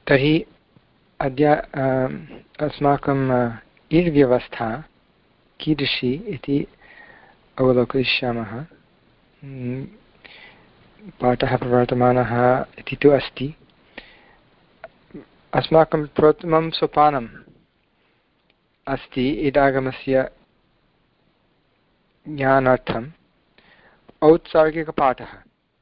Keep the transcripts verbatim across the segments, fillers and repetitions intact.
तर्हि अद्य अस्माकम् इर् व्यवस्था कीदृशी इति अवलोकयिष्यामः। पाठः प्रवर्तमानः इति तु अस्ति। अस्माकं प्रथमं सोपानम् अस्ति इडागमस्य ज्ञानार्थम् औत्सर्गिकपाठः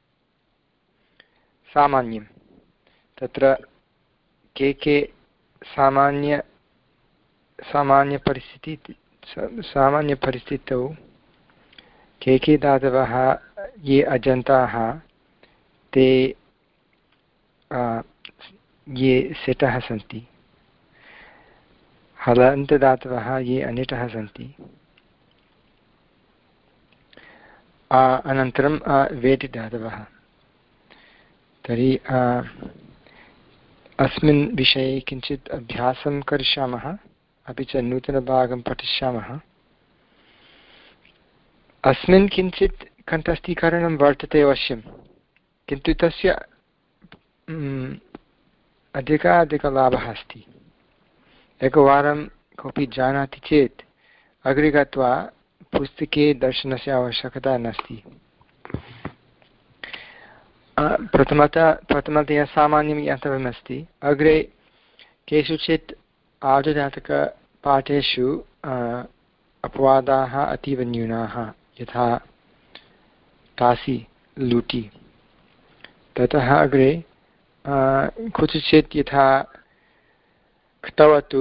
सामान्यं। तत्र के के सामान्य सामान्यपरिस्थिति सामान्यपरिस्थितौ के के धातवः ये अजन्ताः ते ये सिटः सन्ति, हलन्तदातवः ये अनिटः सन्ति, अनन्तरं वेति धातवः। तर्हि अस्मिन् विषये किञ्चित् अभ्यासं करिष्यामः, अपि च नूतनभागं पठिष्यामः। अस्मिन् किञ्चित् कण्ठस्थीकरणं वर्तते अवश्यं, किन्तु तस्य अधिकाधिकलाभः अस्ति। एकवारं कोऽपि जानाति चेत् अग्रे गत्वा पुस्तके दर्शनस्य आवश्यकता नास्ति। प्रथमतः प्रथमतया सामान्यं ज्ञातव्यमस्ति। अग्रे केषुचित् आर्धधातुकपाठेषु अपवादाः अतीव न्यूनाः, यथा तासि लुटि। ततः अग्रे कुत्रचित् यथा क्तवतु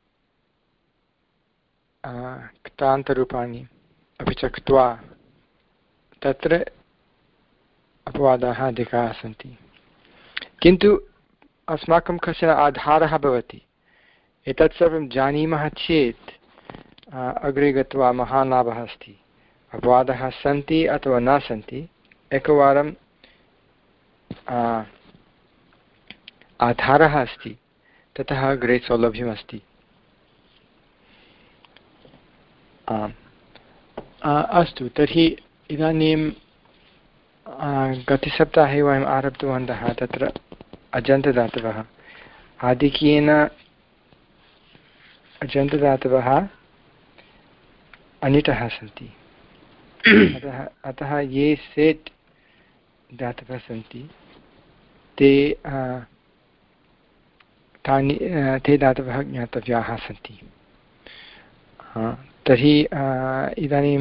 क्तान्तरूपाणि, अपि च क्त्वा, तत्र अपवादाः अधिकाः सन्ति। किन्तु अस्माकं कश्चन आधारः भवति। एतत् सर्वं जानीमः चेत् अग्रे गत्वा महान् लाभः अस्ति। अपवादाः सन्ति अथवा न सन्ति, एकवारं आधारः अस्ति, ततः अग्रे सौलभ्यमस्ति। अस्तु, तर्हि इदानीं गतसप्ताहे वयम् आरब्धवन्तः तत्र अजन्तदातवः। आधिक्येन अजन्तदातवः अनिटः सन्ति। अतः अतः ये सेट् दातवः सन्ति ते तानि ते दातवः ज्ञातव्याः सन्ति। तर्हि इदानीं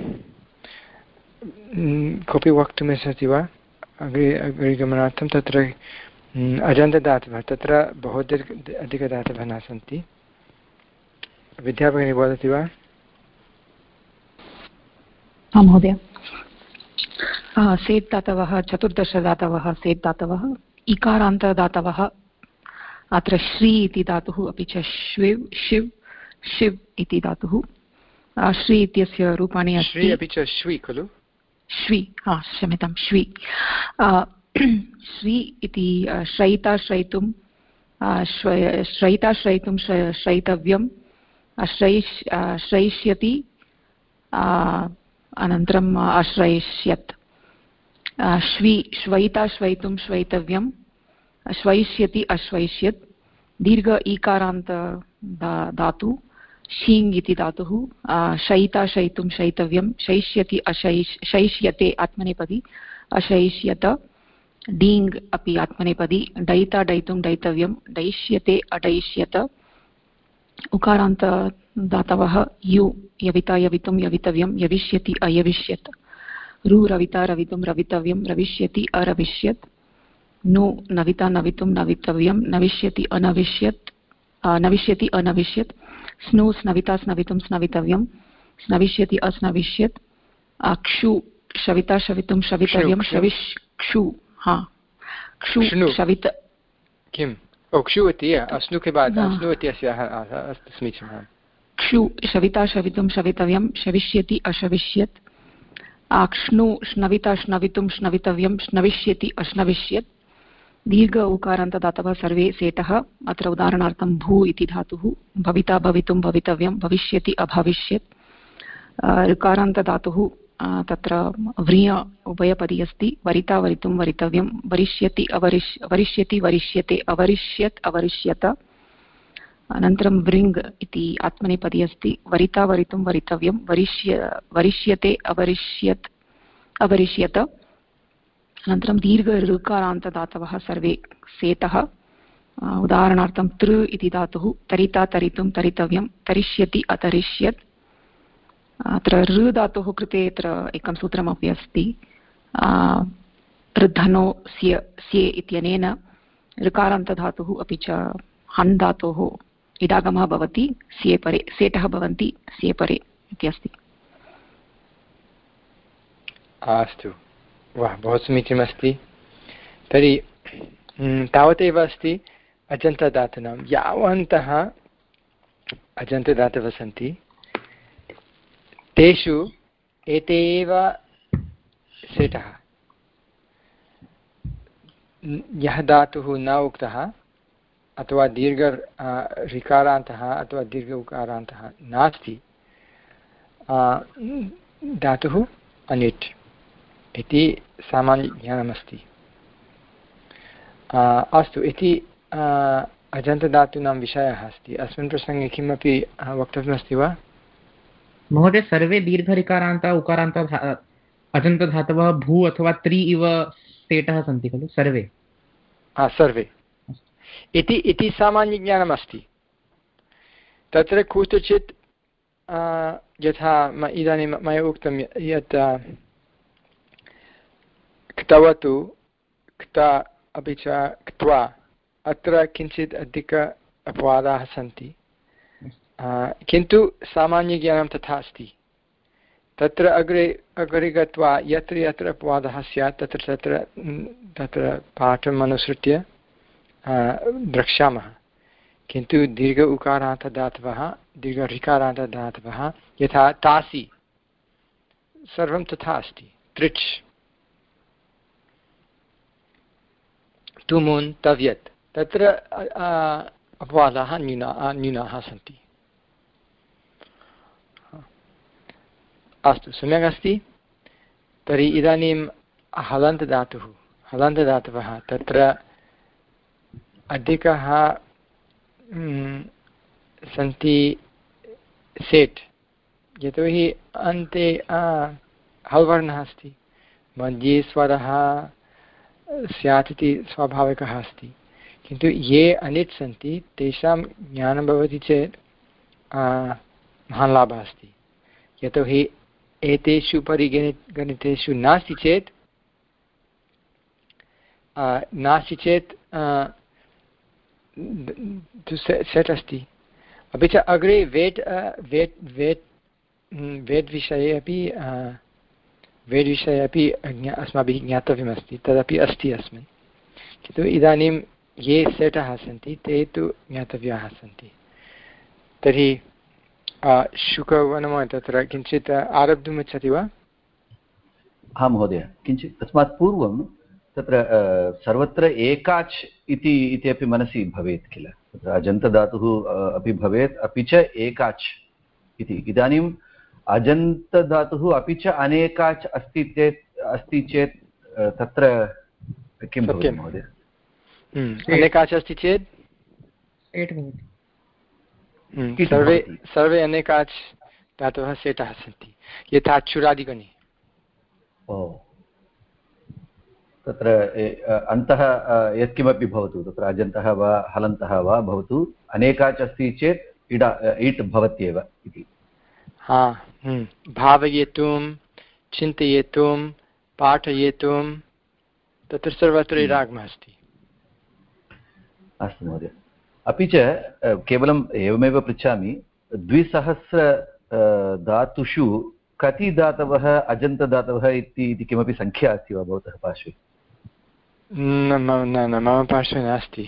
कोऽपि वक्तुमिच्छति वा अग्रे अग्रे गमनार्थं? तत्र अजन्तदातवः तत्र बहु अधिकदातवः न सन्ति। विद्याभगिनी वदति वा? आं महोदय। Set दातवः चतुर्दशदातवः set दातवः। इकारान्तदातवः अत्र श्री इति धातुः, अपि च श्विव् शिव् शिव् इति धातुः। श्री इत्यस्य रूपाणि अस्ति, अपि च श्वी खलु? श्वी, हा क्षम्यतां, श्वी। श्री इति श्रयिता श्रयितुं श्रयिता श्रयितुं श्रयितव्यं, श्रयिष् श्रयिष्यति, अनन्तरम् अश्रयिष्यत्। श्वी श्वयिता श्वयितुं श्वयितव्यं, श्वयिष्यति अश्वयिष्यत्। दीर्घ ईकारान्त धातु शीङ् इति धातुः। शयिता शयितुं शयितव्यं, शयिष्यति अशयिष् शयिष्यते आत्मनेपदी, अशयिष्यत। डीङ् अपि आत्मनेपदी। डयिता डयितुं डयितव्यं, डयिष्यते अडयिष्यत। उकारान्त धातवः यु यविता यवितुं यवितव्यं, यविष्यति अयविष्यत्। रु रविता रवितुं रवितव्यं, रविष्यति अरविष्यत्। नु नविता नवितुं नवितव्यं, नविष्यति अनविष्यत् नविष्यति अनविष्यत्। स्नु स्नविता स्नवितुं स्नवितव्यं, स्नविष्यति अस्नविष्यत्। क्षु शविता शवितुं शवितव्यं, शविष् क्षु हा क्षु शवित किम् ओ क्षु इति अस्नु के बाद अस्नु इति अस्याः अस्तु समीचीनं। क्षु शविता शवितुं शवितव्यं, शविष्यति अशविष्यत्। आक्ष्णु श्नविता श्नवितुं श्नवितव्यं, श्नविष्यति अश्नविष्यत्। दीर्घ उकारान्तदातवः सर्वे सेटः। अत्र उदाहरणार्थं भू इति धातुः। भविता भवितुं भवितव्यं, भविष्यति अभविष्यत्। ऋकारान्तदातुः तत्र व्रिय उभयपदी अस्ति वरिता वरितुं वरितव्यं वरिष्यति अवरिष् वरिष्यति वरिष्यते अवरिष्यत् अवरिष्यत अनन्तरं वृङ् इति आत्मनेपदी अस्ति वरिता वरितुं वरितव्यं वरिष्य वरिष्यते अवरिष्यत् अवरिष्यत अनन्तरं दीर्घ ऋकारान्तदातवः सर्वे सेतः उदाहरणार्थं तृ इति धातुः तरिता तरितुं तरितव्यं तरिष्यति अतरिष्यत् अत्र ऋ धातोः कृते अत्र एकं सूत्रमपि अस्ति ऋद्धनो स्य स्ये इत्यनेन ऋकारान्तधातुः अपि च हन् धातोः इडागमः भवति स्ये परे सेटः भवन्ति स्ये परे इति अस्ति। अस्तु वाह बहु समीचीनमस्ति। तर्हि तावदेव अस्ति अजन्तदातूनां यावन्तः अजन्तदातवः सन्ति तेषु एते एव सेटः यः धातुः न उक्तः अथवा दीर्घ ऋकारान्तः अथवा दीर्घ उकारान्तः नास्ति धातुः अनिट् इति सामान्यज्ञानमस्ति। अस्तु इति अजन्तदातूनां विषयः अस्ति। अस्मिन् प्रसङ्गे किमपि वक्तव्यमस्ति वा महोदय? सर्वे दीर्घऋकारान्त उकारान्त अजन्तधातवः भू अथवा त्रि इव सेटः सन्ति खलु सर्वे? हा सर्वे इति इति सामान्यज्ञानमस्ति। तत्र कुत्रचित् यथा इदानीं मया उक्तं यत् क्तवतु क्त अपि च क्त्वा अत्र किञ्चित् अधिक अपवादाः सन्ति किन्तु सामान्यज्ञानं तथा अस्ति। तत्र अग्रे अग्रे गत्वा यत्र यत्र अपवादः स्यात् तत्र तत्र तत्र पाठम् अनुसृत्य द्रक्ष्यामः। किन्तु दीर्घ उकारान्तदातवः दीर्घ ऋकारान्तदातवः यथा तासि सर्वं तथा अस्ति। तृच् तुमुन् तव्यत् तत्र अपवादाः न्यूनाः न्यूनाः सन्ति। अस्तु सम्यक् अस्ति। तर्हि इदानीं हलन्तदातुः हलन्तदातवः तत्र अधिकः सन्ति सेट् यतोहि अन्ते हल् वर्णः अस्ति मध्ये स्वरः स्यात् इति स्वाभाविकः अस्ति। किन्तु ये अनिट् सन्ति तेषां ज्ञानं भवति चेत् महान् लाभः अस्ति। यतोहि एतेषु परिगणि गणितेषु नास्ति चेत् नास्ति चेत् सेट् अस्ति। अपि च अग्रे वेट् वेट् वेट् वेट् विषये अपि वेट् विषये अपि अस्माभिः ज्ञातव्यमस्ति तदपि अस्ति अस्मिन्। किन्तु इदानीं ये सेटः सन्ति ते तु ज्ञातव्याः सन्ति। तर्हि शुकवनमहोदय तत्र किञ्चित् आरब्धुम् इच्छति वा? हा महोदय किञ्चित् तस्मात् पूर्वं तत्र सर्वत्र एकाच् इति इति अपि मनसि भवेत् किल। तत्र अजन्तधातुः अपि भवेत् अपि च एकाच् इति। इदानीम् अजन्तधातुः अपि च अनेकाच् अस्ति चेत् अस्ति चेत् तत्र किं भवति महोदय? अनेकाच् अस्ति चेत् सर्वे सर्वे अनेकाच् धातवः सेटः सन्ति यथा चुरादिगणे। ओ तत्र अन्तः यत्किमपि भवतु तत्र अजन्तः वा हलन्तः वा भवतु अनेकाच् अस्ति चेत् इडा इट् भवत्येव इति। हा भावयितुं चिन्तयितुं पाठयितुं तत्र सर्वत्र इडागमः अस्ति। अस्तु महोदय। अपि च केवलम् एवमेव पृच्छामि द्विसहस्र धातुषु कति धातवः अजन्तदातवः इति इति किमपि सङ्ख्या अस्ति वा भवतः पार्श्वे? न न न मम पार्श्वे नास्ति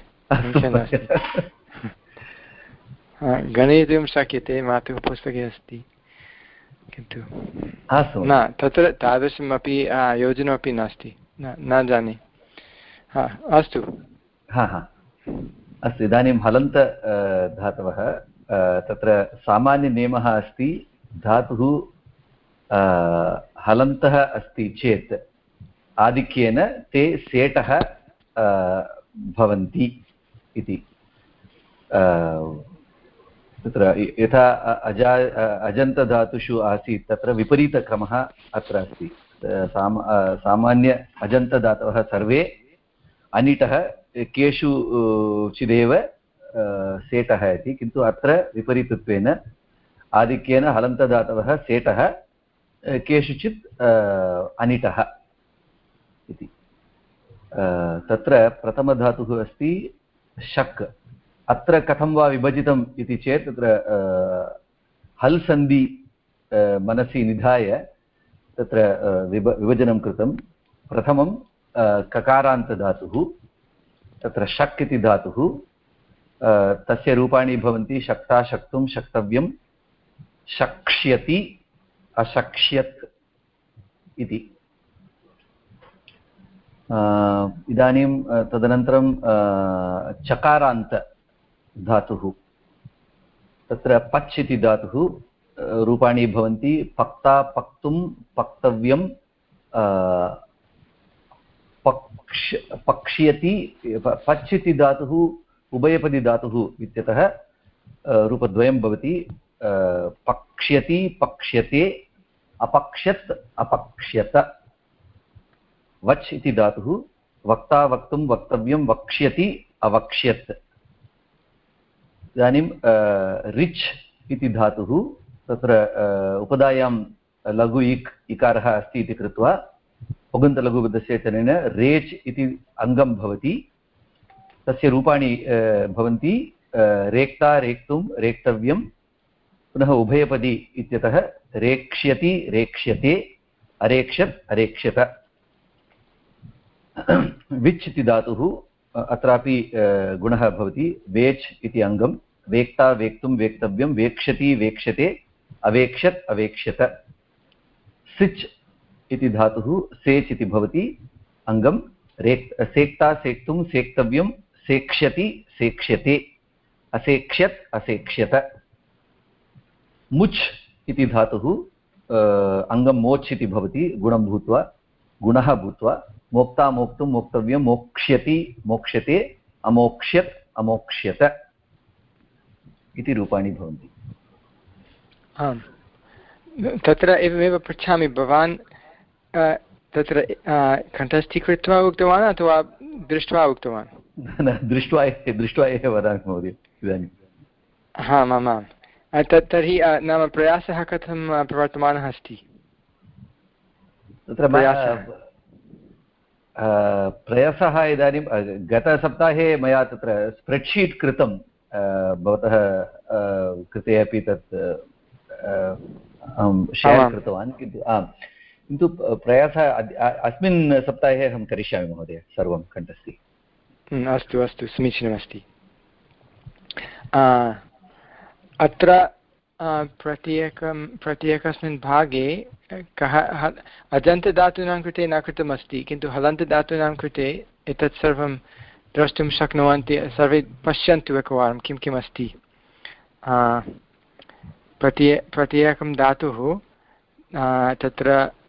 गणयितुं शक्यते मातुः पुस्तके अस्ति किन्तु न तत्र तादृशमपि योजनमपि नास्ति न न जाने। हा अस्तु हा हा अस्तु। इदानीं हलन्त धातवः तत्र सामान्यनियमः अस्ति धातुः हलन्तः अस्ति चेत् आधिक्येन ते सेटः भवन्ति इति। तत्र यथा अजा अजन्तधातुषु आसीत् तत्र विपरीतक्रमः अत्र अस्ति। साम सामान्य अजन्तधातवः सर्वे अनिटः केषु चिदेव सेटः इति, किन्तु अत्र विपरीतत्वेन आधिक्येन हलन्तधातवः सेटः केषुचित् अनिटः इति। तत्र प्रथमधातुः अस्ति शक्। अत्र कथं वा विभजितम् इति चेत् तत्र हल् सन्धि मनसि निधाय तत्र विभ विभजनं कृतं। प्रथमं ककारान्तधातुः, तत्र शक् इति धातुः, तस्य रूपाणि भवन्ति शक्ता, शक्तुं, शक्तव्यं, शक्ष्यति, अशक्ष्यत् इति। इदानीं तदनन्तरं चकारान्त धातुः, तत्र पच् इति धातुः, रूपाणि भवन्ति पक्ता, पक्तुं, पक्तव्यं, पक्ष पक्ष्यति। पच् इति धातुः उभयपदी धातुः इत्यतः रूपद्वयं भवति, पक्ष्यति, पक्ष्यते, अपक्ष्यत्, अपक्ष्यत। वच् इति धातुः वक्ता, वक्तुं, वक्तव्यं, वक्ष्यति, अवक्ष्यत्। इदानीं रिच् इति धातुः, तत्र उपधायां लघु इक् इकारः अस्ति इति कृत्वा पुगन्तलघुबद्धस्येतनेन रेच् इति अङ्गं भवति। तस्य रूपाणि भवन्ति रेक्ता, रेक्तुं, रेक्तव्यं, पुनः उभयपदी इत्यतः रेक्ष्यति, रेक्ष्यते, अरेक्षत्, अरेक्ष्यत। विच् इति धातुः, अत्रापि गुणः भवति वेच् इति अङ्गं, वेक्ता, वेक्तुं, वेक्तव्यं, वेक्ष्यति, वेक्ष्यते, अवेक्षत्, अवेक्ष्यत। सिच् इति धातुः सेच् इति भवति अङ्गं, रेक् सेक्ता, सेक्तुं, सेक्तव्यं, सेक्ष्यति, सेक्ष्यते, असेक्ष्यत्, असेक्ष्यत। मुच् इति धातुः अङ्गं मोच् इति भवति, गुणं भूत्वा, गुणः भूत्वा, मोक्ता, मोक्तुं, मोक्तव्यं, मोक्ष्यति, मोक्ष्यते, अमोक्ष्यत्, अमोक्ष्यत इति रूपाणि भवन्ति। आम्, तत्र एवमेव पृच्छामि, भवान् तत्र कण्ठस्थीकृत्वा उक्तवान् अथवा दृष्ट्वा उक्तवान्? न, दृष्ट्वा दृष्ट्वा एव वदामि महोदय इदानीं। आम् आम् आम्। तत् तर्हि नाम प्रयासः कथं प्रवर्तमानः अस्ति? तत्र प्रयासः इदानीं गतसप्ताहे मया तत्र स्प्रेड्शीट् कृतं, भवतः कृते अपि तत् अहं शेर् कृतवान्, किन्तु आम्, किन्तु प्रयासः अस्मिन् सप्ताहे अहं करिष्यामि महोदय, सर्वं कण्ठस्थि। अस्तु अस्तु, समीचीनमस्ति। अत्र प्रत्येकं प्रत्येकस्मिन् भागे कः अजन्तधातूनां कृते न कृतमस्ति, किन्तु हलन्तधातूनां कृते एतत् सर्वं द्रष्टुं शक्नुवन्ति। सर्वे पश्यन्तु एकवारं किं किम् अस्ति। प्रत्ये प्रत्येकं धातुः तत्र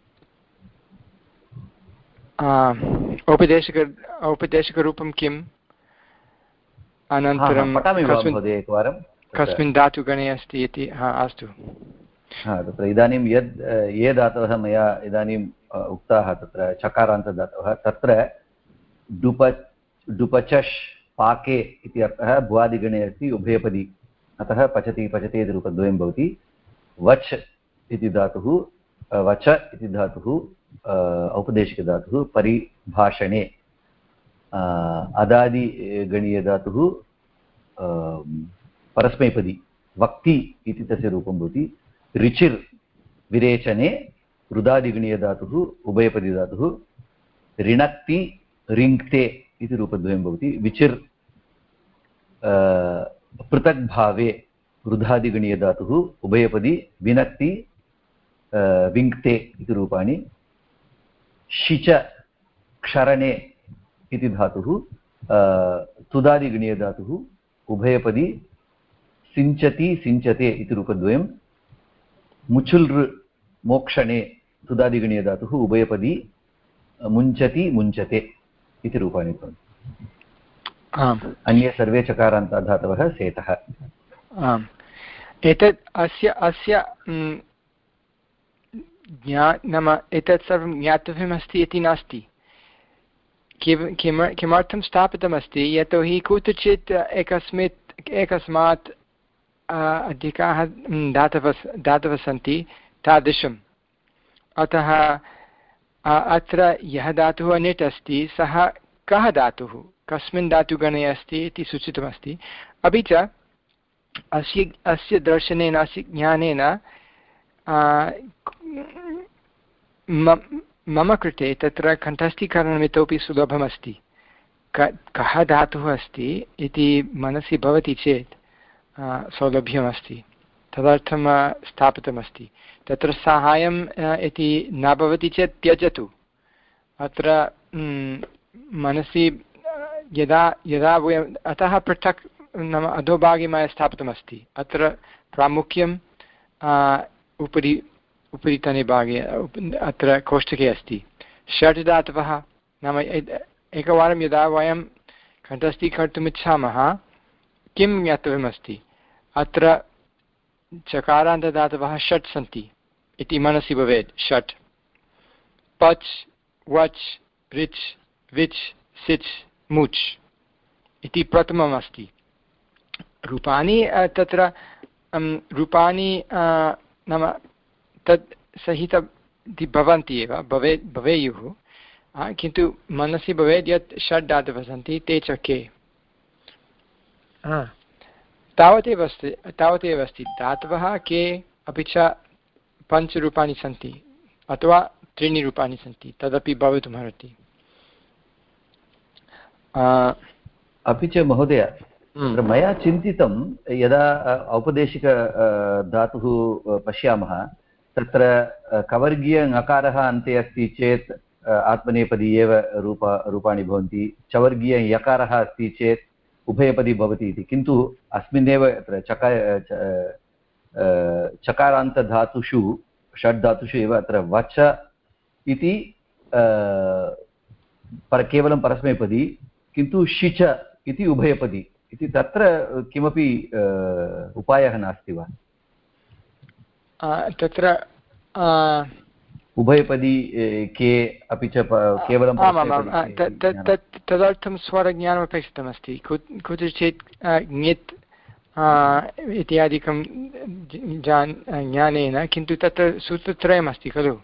औपदेशिक औपदेशिकरूपं किम्, अनन्तरं कस्मिन् धातुगणे अस्ति इति। हा, अस्तु। हा, तत्र इदानीं यद् ये धातवः मया इदानीम् उक्ताः, तत्र चकारान्तधातवः, तत्र डुप डुपचष् पाके इति अर्थः भुवादिगणे अस्ति, उभयपदी, अतः पचति, पचति इति रूपद्वयं भवति। वच् इति धातुः, वच इति धातुः औपदेशिकधातुः, परिभाषणे अदादिगणीयधातुः परस्मैपदी, वक्ति इति तस्य रूपं भवति। रिचिर् विरेचने रुदादिगणीयधातुः, उभयपदीधातुः। ऋणक्ति, रिङ्क्ते इति रूपद्वयं भवति। विचिर् पृथग्भावे रुधादिगणीयधातुः, उभयपदी, विनक्ति, विङ्क्ते इति रूपाणि। शिच क्षरणे इति धातुः, तुदादिगणीयधातुः, उभयपदी, सिञ्चति, सिञ्चते इति रूपद्वयं। मुचुल् मोक्षणे सुदादिगणीयधातुः उभयपदी मुञ्चति मुञ्चते इति रूपाणि भवन्ति। आम् अन्ये सर्वे चकारान्ताधातवः सेतः। आम् एतत् अस्य अस्य ज्ञा नाम एतत् सर्वं ज्ञातव्यमस्ति इति नास्ति। किं किम किमर्थं स्थापितमस्ति यतोहि कुत्रचित् एकस्मित् एकस्मात् अधिकाः धातवः धातवः सन्ति तादृशम्। अतः अत्र यः धातुः अनिट् अस्ति सः कः धातुः कस्मिन् धातुगणे अस्ति इति सूचितमस्ति। अपि च अस्य अस्य दर्शनेन अस्य ज्ञानेन मम कृते तत्र कण्ठस्थीकरणम् इतोपि सुलभमस्ति। कः धातुः अस्ति इति मनसि भवति चेत् सौलभ्यमस्ति, तदर्थं स्थापितमस्ति। तत्र साहाय्यम् इति न भवति चेत् त्यजतु। अत्र मनसि यदा यदा वयम् अतः पृथक् नाम अधोभागे मया स्थापितमस्ति। अत्र प्रामुख्यं उपरि उपरितने भागे अत्र कोष्ठके अस्ति षट् धातवः। नाम एकवारं यदा वयं कण्ठस्थीकर्तुम् इच्छामः किं ज्ञातव्यमस्ति, अत्र चकारान्तदातवः षट् सन्ति इति मनसि भवेत्। षट् पच् वच् रिच् विच् सिच् मुच् इति प्रथमम् अस्ति। रूपाणि तत्र रूपाणि नाम तत् सहितं भवन्ति एव भवेत् भवेयुः, किन्तु मनसि भवेत् यत् षड् धातवः सन्ति ते च के। तावदेव अस्ति तावदेव अस्ति धातवः के अपि च पञ्चरूपाणि सन्ति अथवा त्रीणि रूपाणि सन्ति तदपि भवितुमर्हति। अपि च महोदय तत्र मया चिन्तितं यदा औपदेशिक धातुः पश्यामः तत्र कवर्गीय ङकारः अन्ते अस्ति चेत् आत्मनेपदी एव रूप रूपाणि भवन्ति, चवर्गीय यकारः अस्ति चेत् उभयपदी भवति इति। किन्तु अस्मिन्नेव अत्र चका चकारान्तधातुषु षड् धातुषु एव अत्र वच इति पर केवलं परस्मैपदी, किन्तु शिच इति उभयपदी इति। तत्र किमपि उपायः नास्ति वा? तत्र उभयपदी के अपि च केवलं तदर्थं स्वरज्ञानम् अपेक्षितमस्ति। कुत्रचित् ङित् इत्यादिकं ज्ञानेन, किन्तु तत्र सूत्रत्रयमस्ति खलु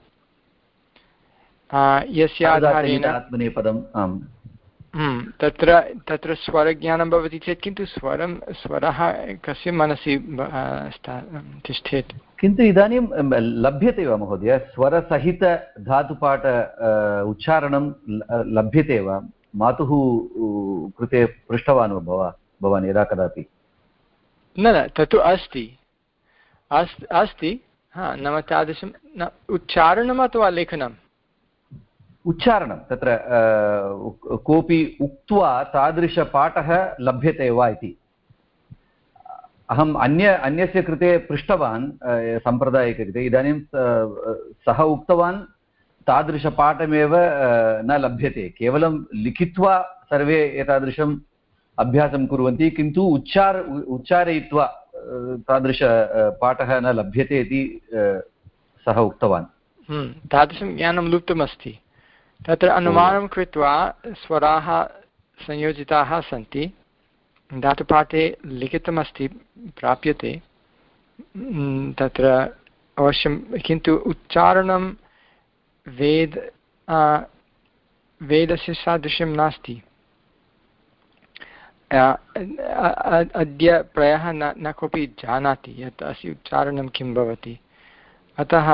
यस्य आधारेण आत्मनेपदम्। आम् तत्र तत्र स्वरज्ञानं भवति चेत् किन्तु स्वरं स्वरः कस्य मनसि तिष्ठेत्। किन्तु इदानीं लभ्यते वा महोदय स्वरसहित धातुपाठ उच्चारणं लभ्यते वा? मातुः कृते पृष्टवान् वा भवान् यदा कदापि? न न तत्तु अस्ति अस्ति हा नाम तादृशं न उच्चारणम् अथवा लेखनम्? उच्चारणं तत्र कोऽपि उक्त्वा तादृशपाठः लभ्यते वा इति। अहम् अन्य अन्यस्य कृते पृष्टवान् सम्प्रदायिककृते, इदानीं सः उक्तवान् तादृशपाठमेव न लभ्यते, केवलं लिखित्वा सर्वे एतादृशम् अभ्यासं कुर्वन्ति, किन्तु उच्चार उच्चारयित्वा तादृशपाठः न लभ्यते इति सः उक्तवान्। तादृशं ज्ञानं लुप्तमस्ति। तत्र अनुमानं कृत्वा स्वराः संयोजिताः सन्ति, धातुपाठे लिखितमस्ति प्राप्यते तत्र अवश्यं, किन्तु उच्चारणं वेद वेदस्य सादृश्यं नास्ति। अद्य प्रायः न न कोऽपि जानाति यत् अस्य उच्चारणं किं भवति। अतः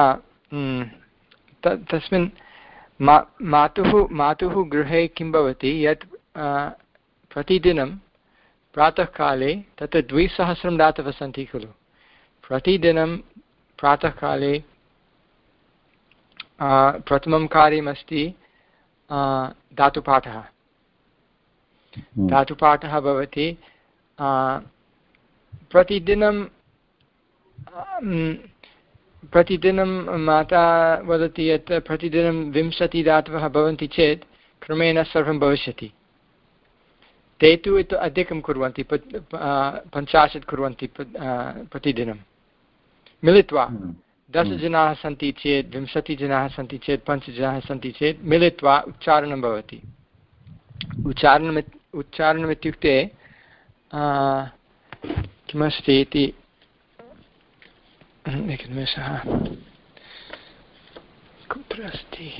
तस्मिन् मा मातुः मातुः गृहे किं भवति यत् प्रतिदिनं प्रातःकाले तत्र द्विसहस्रं धातवः सन्ति खलु। प्रतिदिनं प्रातःकाले प्रथमं कार्यमस्ति धातुपाठः। धातुपाठः भवति प्रतिदिनं प्रतिदिनं माता वदति यत् प्रतिदिनं विंशतिः धातवः भवन्ति चेत् क्रमेण सर्वं भविष्यति। ते तु इतः अधिकं कुर्वन्ति, पञ्चाशत् कुर्वन्ति प्रतिदिनं मिलित्वा। दशजनाः सन्ति चेत्, विंशतिजनाः सन्ति चेत्, पञ्चजनाः सन्ति चेत् मिलित्वा उच्चारणं भवति। उच्चारणम् उच्चारणम् इत्युक्ते किमस्ति इति एकनिमेषः, कुत्र अस्ति?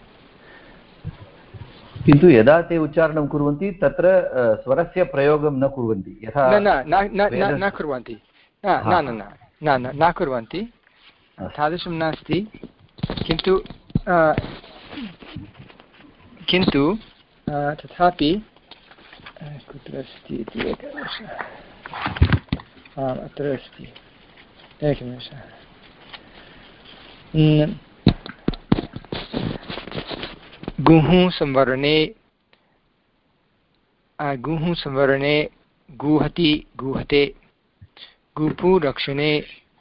किन्तु यदा ते उच्चारणं कुर्वन्ति तत्र स्वरस्य प्रयोगं न कुर्वन्ति, यथा न न न कुर्वन्ति, न न न न कुर्वन्ति, तादृशं नास्ति। किन्तु किन्तु तथापि कुत्र अस्ति इति एकनिमेषः, अत्र अस्ति, एकनिमेषः। गुः संवरणे गुः संवरणे गुहति गुहते, गुपु रक्षणे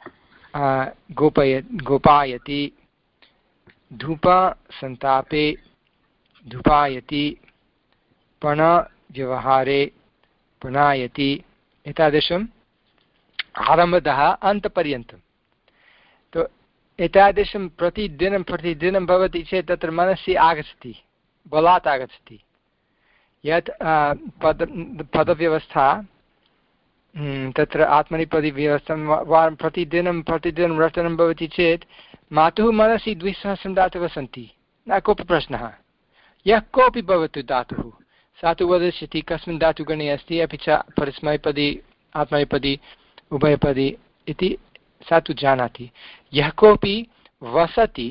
गोपय गोपायति, धूप संतापे धूपायति, पण व्यवहारे पणायति, एतादृशम् आरम्भतः अन्तपर्यन्तं। तो एतादृशं प्रतिदिनं प्रतिदिनं भवति चेत् तत्र मनसि आगच्छति, बलात् आगच्छति यत् पद पदव्यवस्था तत्र आत्मनेपदीव्यवस्था वा प्रतिदिनं प्रतिदिनं रटनं भवति चेत् मातुः मनसि द्विसहस्रं धातवः सन्ति, न कोऽपि प्रश्नः। यः कोऽपि भवतु धातुः, सा तु वदिष्यति कस्मिन् धातुगणे अस्ति, अपि च परस्मैपदी आत्मनेपदी उभयपदी इति सा तु जानाति। यः कोऽपि वसति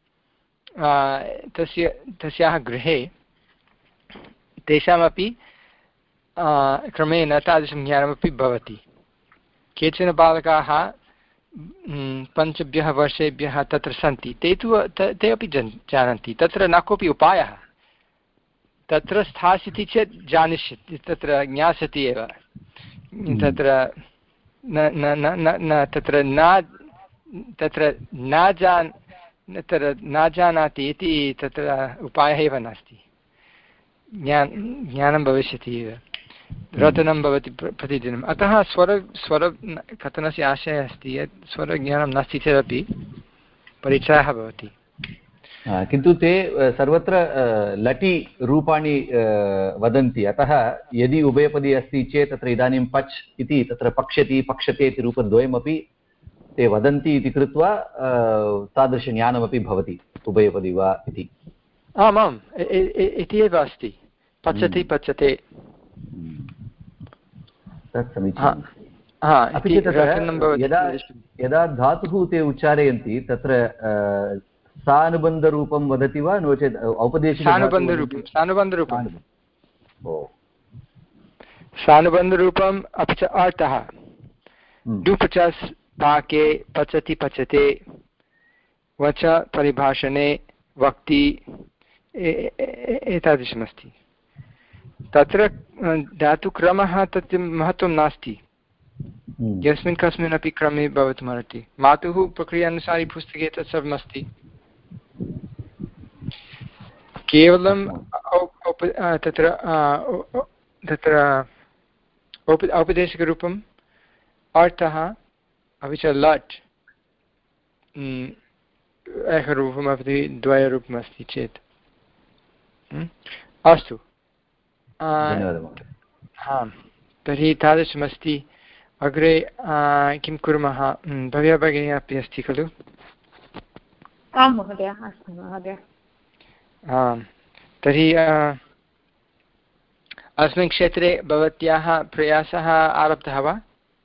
तस्य तस्याः गृहे, तेषामपि क्रमेण तादृशं ज्ञानमपि भवति। केचन बालकाः पञ्चभ्यः वर्षेभ्यः तत्र सन्ति, ते तु ते अपि जानन्ति, तत्र न कोऽपि उपायः। तत्र स्थास्यति चेत् जानिष्यति, तत्र ज्ञास्यति एव। तत्र न न न न तत्र न तत्र न जान् तत्र न जानाति इति तत्र उपायः एव नास्ति। ज्ञान ज्ञानं भविष्यति एव, रटनं भवति प्रतिदिनम्। अतः स्वर स्वर कथनस्य आशयः अस्ति यत् स्वरज्ञानं नास्ति चेदपि परिचयः भवति। किन्तु ते सर्वत्र लटि रूपाणि वदन्ति, अतः यदि उभयपदी अस्ति चेत् तत्र इदानीं पच् इति तत्र पक्ष्यति पक्ष्यते इति रूपद्वयमपि ते वदन्ति इति कृत्वा तादृशज्ञानमपि भवति, उभयपदी वा इति। आमाम्, इति एव अस्ति, पच्यति पच्यते। तत् समीचीनम्। अपि च यदा यदा धातुः ते उच्चारयन्ति तत्र सानुबन्धरूपं वदति वा, नो चेत् औपदेशिक सानुबन्धरूपं सानुबन्धरूपं सानुबन्धरूपम् अपि च अर्थः। डुपचस् पाके पचति पचते, वच परिभाषणे वक्ति, एतादृशमस्ति। तत्र धातुक्रमः तत् महत्त्वं नास्ति, यस्मिन् कस्मिन् अपि क्रमे भवितुमर्हति। मातुः प्रक्रियानुसारी पुस्तके तत् सर्वमस्ति। केवलं तत्र तत्र औपदेशिकरूपम् अर्थः अपि च लट् एकरूपमपि द्वयरूपमस्ति चेत् अस्तु। आम्, तर्हि तादृशमस्ति। अग्रे किं कुर्मः? भव्या भगिनी अपि अस्ति खलु? आं महोदय, अस्तु महोदय। आम्, तर्हि अस्मिन् क्षेत्रे भवत्याः प्रयासः आरब्धः वा?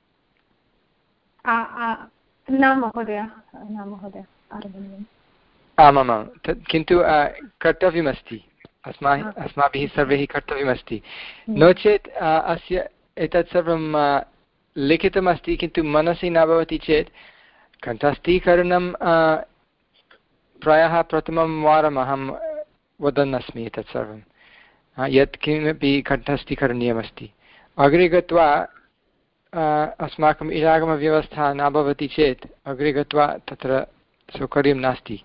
न महोदय, न महोदय, आरब्धम्। आमामां, तत् किन्तु कर्तव्यमस्ति, अस्माभिः अस्माभिः सर्वैः कर्तव्यमस्ति। नो चेत् अस्य एतत् सर्वं लिखितमस्ति किन्तु मनसि न भवति चेत् कण्ठस्थीकरणं प्रायः प्रथमं वारम् अहं वदन् अस्मि एतत् सर्वं, यत् किमपि कण्ठस्थीकरणीयमस्ति। अग्रे गत्वा अस्माकम् इडागमव्यवस्था न भवति चेत् अग्रे गत्वा तत्र सौकर्यं नास्ति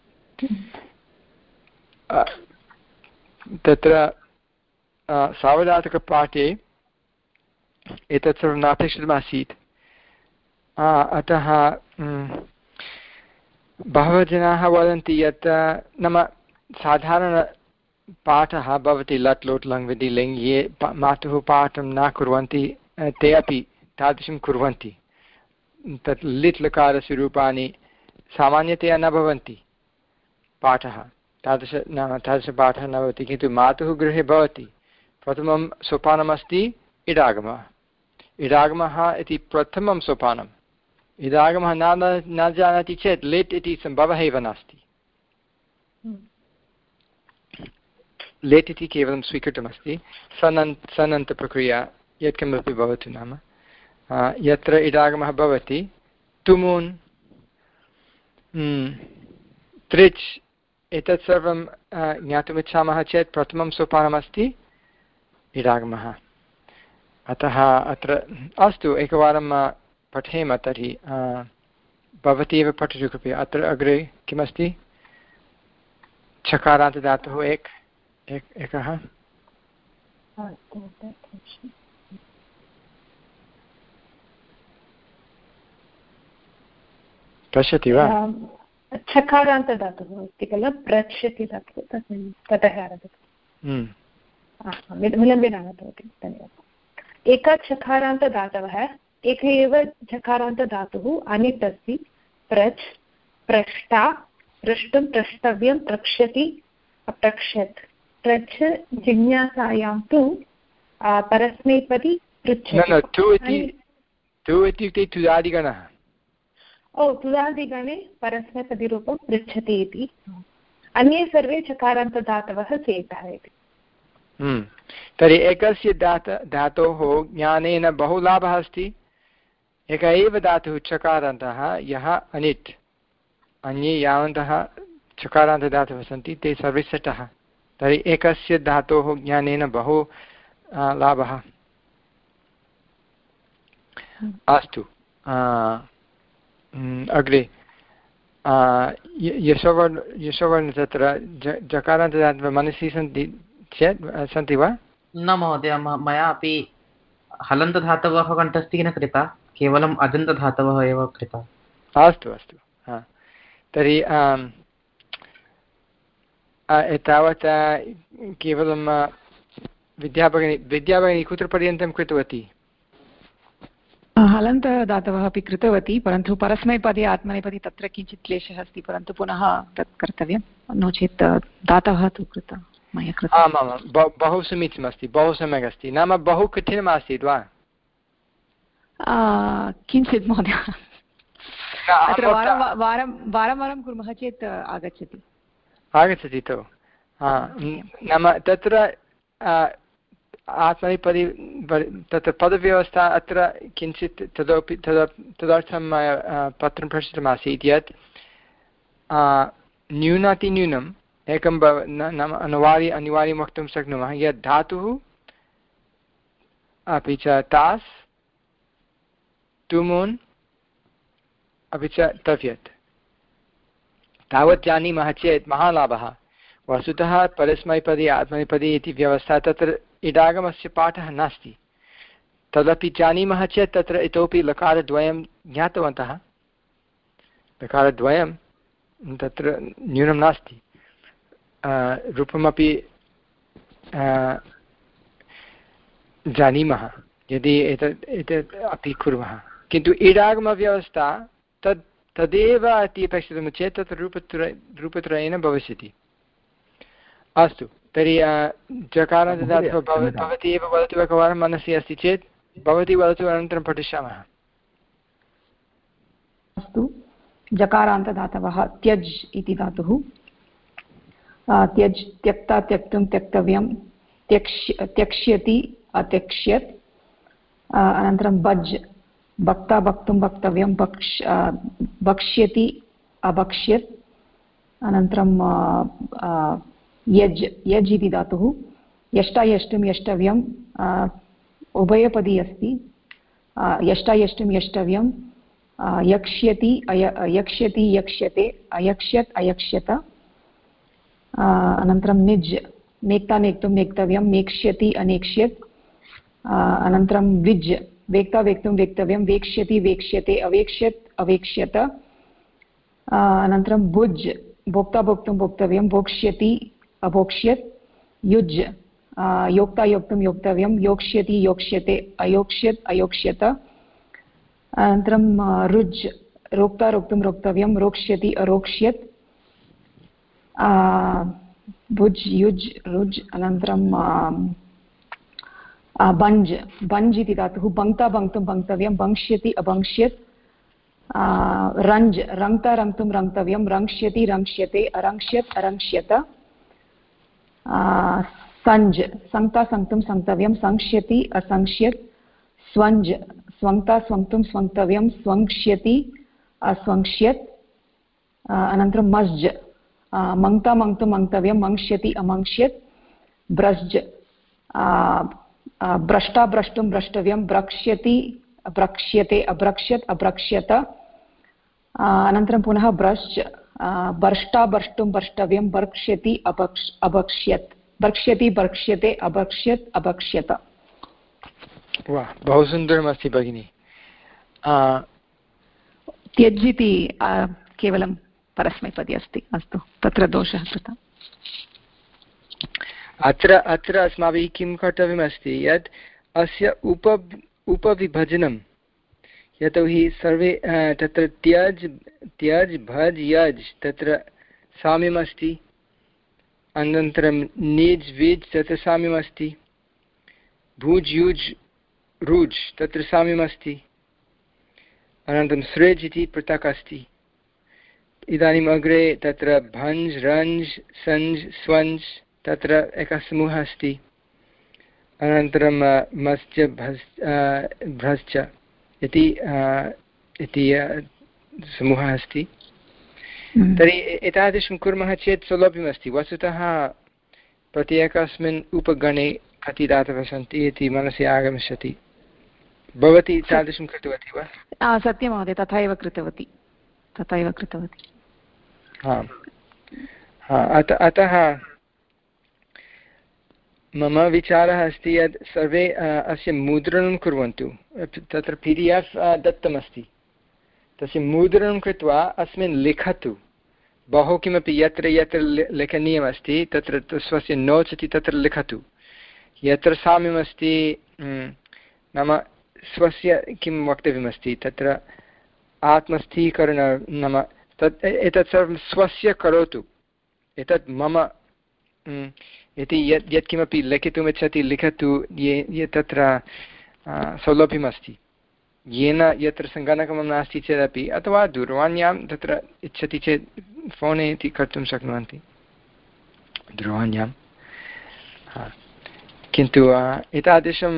तत्र सावधातकपाठे एतत् सर्वं नापेक्षितमासीत् अतः बहवः जनाः वदन्ति यत् नाम साधारणपाठः भवति लट् लोट् लङ् विधि लिङ् ये मातुः पाठं न कुर्वन्ति ते अपि तादृशं कुर्वन्ति तत् लिट् लकारस्य रूपाणि सामान्यतया न भवन्ति पाठः तादृश नाम तादृशपाठः न भवति किन्तु मातुः गृहे भवति प्रथमं सोपानमस्ति इडागमः इडागमः इति प्रथमं सोपानम् इडागमः न न जानाति चेत् लिट् इति सम्भवः एव नास्ति लिट् इति केवलं स्वीकृतमस्ति सनन्त सनन्तप्रक्रिया यत्किमपि भवतु नाम यत्र इडागमः भवति तुमुन् त्रिच् एतत् सर्वं ज्ञातुमिच्छामः चेत् प्रथमं सोपानमस्ति इडागमः अतः अत्र अस्तु एकवारं पठेम तर्हि भवती एव पठतु कृपया अत्र अग्रे किमस्ति चकारान्तदातुः एक एकः पश्यति वा चकारान्तदातुः अस्ति खलु प्रच्छति धातुः तस्मिन् ततः आरभते विलम्बेन आगतवती धन्यवादः एकः चकारान्तदातवः एकः एव चकारान्तदातुः अनिट् अस्ति प्रच् प्रष्टा प्रष्टुं प्रष्टव्यं प्रक्ष्यति अप्रक्ष्यत् प्रच्छ जिज्ञासायां तु परस्मैपदी पृच्छति इत्युक्ते तुदादिगणः ओ तुदादिगणे परस्मैपदीरूपं पृच्छति इति अन्ये सर्वे चकारान्तदातवः सेतः इति तर्हि एकस्य दात धातोः ज्ञानेन बहु लाभः अस्ति एकः एव धातुः चकारान्तः यः अनिट् अन्ये यावन्तः चकारान्तदातवः सन्ति ते सर्वे सटः तर्हि एकस्य धातोः ज्ञानेन बहु लाभः अस्तु अग्रे यशोवर्ण यशोवर्ण तत्र जकारान्तदातवः मनसि सन्ति चेत् सन्ति वा न महोदय मया अपि हलन्तधातवः कण्ठस्थी न कृता केवलम् अजन्तधातवः एव कृता अस्तु अस्तु तर्हि एतावत् केवलं विद्याभगिनी विद्याभगिनी कुत्र पर्यन्तं कृतवती हलन्तदातवः अपि कृतवती परन्तु परस्मैपदे आत्मनेपदी तत्र किञ्चित् क्लेशः अस्ति परन्तु पुनः तत् कर्तव्यं नो चेत् दातवः तु कृतः मया कृतम् आम् आमां बहु समीचीनमस्ति बहु सम्यक् अस्ति नाम बहु कठिनम् आसीत् वा किञ्चित् महोदय अत्र वारं वारं वारं वारं कुर्मः चेत् आगच्छति आगच्छति तु नाम तत्र आत्मनेपदी तत्र पदव्यवस्था अत्र किञ्चित् तदपि तद तदर्थं मया पत्रं प्रेषितमासीत् यत् न्यूनातिन्यूनम् एकं भव नाम अनिवार्य अनिवार्यं वक्तुं शक्नुमः यत् धातुः अपि च तास् तुमुन् अपि च तव्यत् तावत् जानीमः चेत् महालाभः वस्तुतः परस्मैपदी आत्मनेपदी इति व्यवस्था तत्र इडागमस्य पाठः नास्ति तदपि जानीमः चेत् तत्र इतोपि लकारद्वयं ज्ञातवन्तः लकारद्वयं तत्र न्यूनं नास्ति रूपमपि जानीमः यदि एतत् एतत् अपि कुर्मः किन्तु इडागमव्यवस्था तद् तदेव अति अपेक्षितं चेत् तत्र रूपत्रय रूपत्रयेन भविष्यति अस्तु तर्हि जकारान्तदातुः भवती एव वदतु एकवारं मनसि अस्ति चेत् भवती वदतु अनन्तरं पठिष्यामः अस्तु जकारान्तदातवः त्यज् इति धातुः त्यज् त्यक्ता त्यक्तुं त्यक्तव्यं त्यक्ष्य त्यक्ष्यति अत्यक्ष्यत् अनन्तरं भज् भक्ता भक्तुं भक्तव्यं भक्ष् भक्ष्यति अभक्ष्यत् अनन्तरं यज् यज् इति धातुः यष्टा यष्टुं यष्टव्यम् उभयपदी अस्ति यष्टा यष्टुं यष्टव्यं यक्ष्यति अय यक्ष्यति यक्ष्यते अयक्ष्यत् अयक्ष्यत अनन्तरं निज् नेक्ता नेक्तुं नेक्तव्यं नेक्ष्यति अनेक्ष्यत् अनन्तरं विज् वेक्ता वेक्तुं वेक्तव्यं वेक्ष्यति वेक्ष्यते अवेक्ष्यत् अवेक्ष्यत अनन्तरं भुज् भोक्ता भोक्तुं भोक्तव्यं भोक्ष्यति अभोक्ष्यत् युज् योक्ता योक्तुं योक्तव्यं योक्ष्यति योक्ष्यते अयोक्ष्यत् अयोक्ष्यत अनन्तरं रुज् रोक्ता रोक्तुं रोक्तव्यं रोक्ष्यति अरोक्ष्यत् भुज् युज् रुज् अनन्तरं बञ्ज् बञ्ज् इति धातुः बङ्क्ता बङ्क्तुं बङ्क्तव्यं बङ्क्ष्यति अबङ्क्ष्यत् रञ्ज् रङ्क्ता रङ्क्तुं रङ्क्तव्यं रङ्क्ष्यति रङ्क्ष्यते अरङ्क्ष्यत् अरङ्क्ष्यत सञ्ज् सङ्क्ता सङ्क्तुं सङ्क्तव्यं सङ्क्ष्यति असङ्क्ष्यत् स्वञ्ज् स्वङ्क्ता स्वङ्क्तुं स्वङ्क्तव्यं स्वङ्क्ष्यति अस्वङ्क्ष्यत् अनन्तरं मस्ज् मङ्क्ता मङ्क्तुं मङ्क्तव्यं मङ्क्ष्यति अमङ्क्ष्यत् ब्रज् भ्रष्टा भ्रष्टुं भ्रष्टव्यं भ्रक्ष्यति भ्रक्ष्यते अभ्रक्ष्यत् अभ्रक्ष्यत अनन्तरं पुनः ब्रश्च भर्ष्टा भर्ष्टुं भर्ष्टव्यं भर्क्ष्यति अभक्ष् अभक्ष्यत् भर्क्ष्यति भर्क्ष्यते अभक्ष्यत् अभक्ष्यत वाह बहु सुन्दरमस्ति भगिनि त्यज् इति केवलं परस्मैपदी अस्ति अस्तु तत्र दोषः कृतः अत्र अत्र अस्माभिः किं कर्तव्यमस्ति यत् अस्य उप उपविभजनं यतोहि सर्वे तत्र त्यज् त्यज् भज् यज् तत्र साम्यमस्ति अनन्तरं निज् विज् तत्र साम्यमस्ति भुज् युज् रुज् तत्र साम्यमस्ति अनन्तरं सृज् इति पृथक् अस्ति इदानीम् अग्रे तत्र भञ्ज् रञ्ज् सञ्ज् स्वञ्ज् तत्र एकः समूहः अस्ति अनन्तरं मश्च भस् भ्रश्च इति इति समूहः अस्ति तर्हि एतादृशं कुर्मः चेत् सौलभ्यमस्ति वस्तुतः प्रत्येकस्मिन् उपगणे कति धातवः सन्ति इति मनसि आगमिष्यति भवती तादृशं कृतवती वा सत्यं महोदय तथा एव कृतवती तथा एव कृतवती हा अत अतः मम विचारः अस्ति यत् सर्वे अस्य मुद्रणं कुर्वन्तु तत्र पी डि एफ् दत्तमस्ति तस्य मुद्रणं कृत्वा अस्मिन् लिखतु बहु किमपि यत्र यत्र लेखनीयमस्ति तत्र स्वस्य नोट्स् इति तत्र लिखतु यत्र साम्यमस्ति नाम स्वस्य किं वक्तव्यमस्ति तत्र आत्मस्थीकरण नाम तत् एतत् सर्वं स्वस्य करोतु एतत् मम इति यत् यत्किमपि लिखितुमिच्छति लिखतु ये ये तत्र सौलभ्यमस्ति येन यत्र सङ्गणकं नास्ति चेदपि अथवा दूरवाण्यां तत्र इच्छति चेत् फोन् इति कर्तुं शक्नुवन्ति दूरवाण्यां किन्तु एतादृशं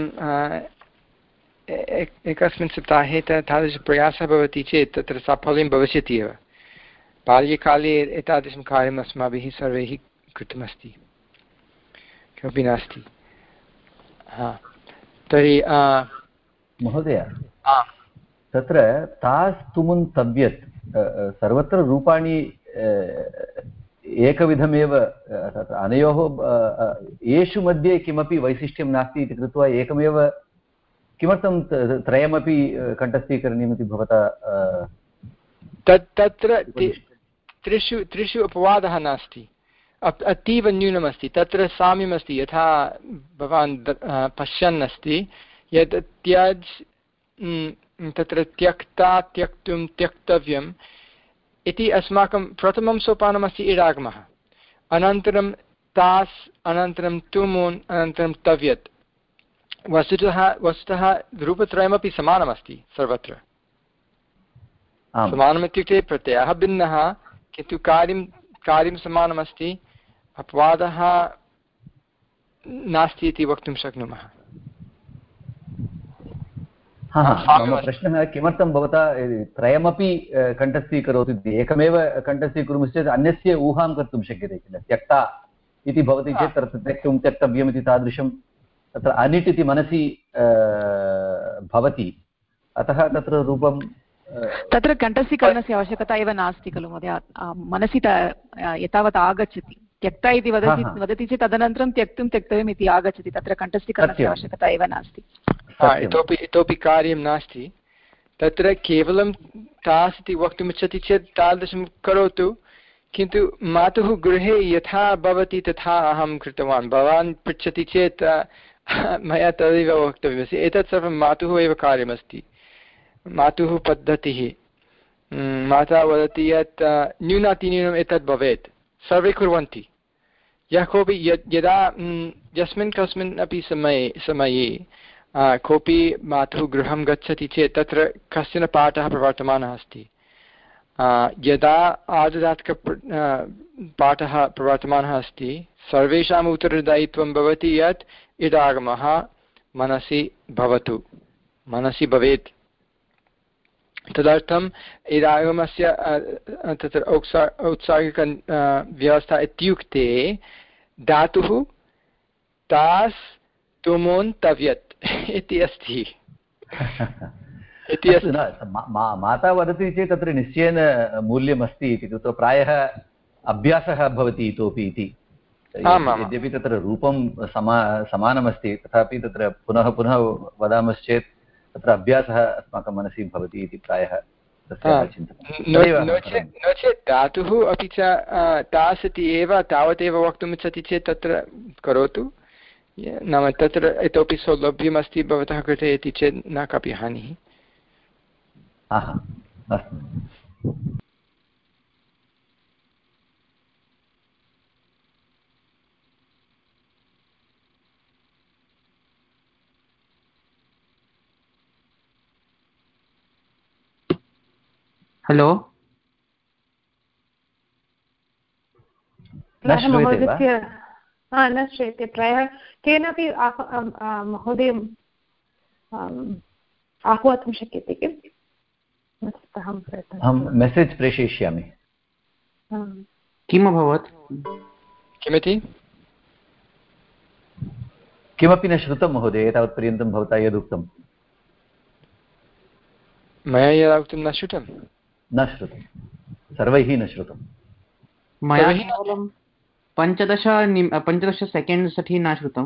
एकस्मिन् सप्ताहे तादृशप्रयासः भवति चेत् तत्र साफल्यं भविष्यति एव बाल्यकाले एतादृशं कार्यम् अस्माभिः सर्वैः कृतमस्ति किमपि नास्ति हा तर्हि महोदय तत्र तास् तुमुन् तव्यत् सर्वत्र रूपाणि एकविधमेव अनयोः येषु मध्ये किमपि वैशिष्ट्यं नास्ति इति कृत्वा एकमेव किमर्थं त्रयमपि कण्ठस्थीकरणीयमिति भवता तत् तत्र त्रिषु त्रिषु अपवादः नास्ति अतीव न्यूनमस्ति तत्र साम्यमस्ति यथा भवान् पश्यन् अस्ति यत् त्यज् तत्र त्यक्ता त्यक्तुं त्यक्तव्यम् इति अस्माकं प्रथमं सोपानमस्ति इडागमः अनन्तरं तास् अनन्तरं तुमुन् अनन्तरं तव्यत् वस्तुतः वस्तुतः रूपत्रयमपि समानमस्ति सर्वत्र समानमित्युक्ते प्रत्ययः भिन्नः किन्तु कार्यं कार्यं समानमस्ति अपवादः नास्ति इति वक्तुं शक्नुमः मम प्रश्नः किमर्थं भवता त्रयमपि कण्ठस्थीकरोतु इति एकमेव कण्ठस्थीकुर्मश्चेत् अन्यस्य ऊहां कर्तुं शक्यते किल त्यक्ता इति भवति चेत् तत्र त्यक्तुं त्यक्तव्यम् इति तादृशं तत्र अनिट् इति मनसि भवति अतः तत्र रूपं तत्र कण्ठस्थीकरणस्य आवश्यकता एव नास्ति खलु महोदय, मनसि एतावत् आगच्छति। त्यक्ता इति वदति वदति चेत् तदनन्तरं त्यक्तुं त्यक्तव्यम् इति आगच्छति, तत्र कण्ठस्थीकरणस्य आवश्यकता एव नास्ति। इतोपि इतोपि कार्यं नास्ति तत्र, केवलं तास् इति वक्तुमिच्छति चेत् तादृशं करोतु, किन्तु मातुः गृहे यथा भवति तथा अहं कृतवान्। भवान् पृच्छति चेत् मया तदेव वक्तव्यमस्ति। एतत् सर्वं मातुः एव कार्यमस्ति, मातुः पद्धतिः। माता वदति यत् न्यूनातिन्यूनम् एतद् भवेत्, सर्वे कुर्वन्ति। यः कोऽपि यदा यस्मिन् कस्मिन् अपि समये समये कोऽपि मातुः गृहं गच्छति चेत् तत्र कश्चन पाठः प्रवर्तमानः अस्ति। यदा आर्धदात्क पाठः प्रवर्तमानः अस्ति, सर्वेषाम् उत्तरदायित्वं भवति यत् इडागमः मनसि भवतु, मनसि भवेत्। तदर्थम् इडागमस्य तत्र औत्सा औत्साहिक व्यवस्था इत्युक्ते धातुः तास् तुमोन् तव्यत् इति अस्ति। माता वदति चेत् तत्र निश्चयेन मूल्यमस्ति इति कृत्वा प्रायः अभ्यासः भवति इतोपि इति। यद्यपि तत्र रूपं समा समानमस्ति तथापि तत्र पुनः पुनः वदामश्चेत् तत्र अभ्यासः अस्माकं मनसि भवति इति प्रायः नो चेत् धातुः अपि च तास् इति एव तावदेव वक्तुमिच्छति चेत् तत्र करोतु। नाम तत्र इतोपि सौलभ्यमस्ति भवतः कृते इति चेत् न कापि हानिः। हलो, महोदयस्य न श्रूयते। प्रायः केनापि महोदय आह्वातुं शक्यते किम्? अहं मेसेज् प्रेषयिष्यामि। किम् अभवत्? किमिति? किमपि न श्रुतं महोदय, एतावत्पर्यन्तं भवता यदुक्तं। मया यदा उक्तं न श्रुतं? न श्रुतं, सर्वैः न श्रुतं। मया केवलं पञ्चदश पञ्चदश सेकेण्ड्स् अपि न श्रुतं।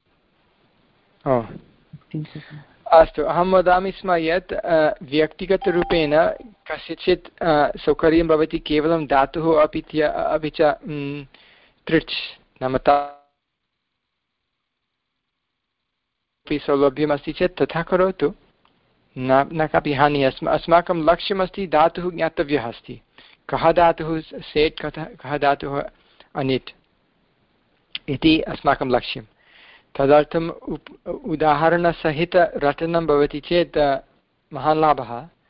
अस्तु, अहं वदामि स्म यत् व्यक्तिगतरूपेण कस्यचित् सौकर्यं भवति केवलं धातुः अपि अपि च तृच् नाम तापि सौलभ्यमस्ति चेत् तथा करोतु, न न कापि हानिः। अस्म अस्माकं लक्ष्यमस्ति धातुः ज्ञातव्यः अस्ति। कः धातुः सेट्, कः कः धातुः अनिट् इति अस्माकं लक्ष्यं। तदर्थम् उदाहरणसहितरचनं भवति चेत् महान् लाभः।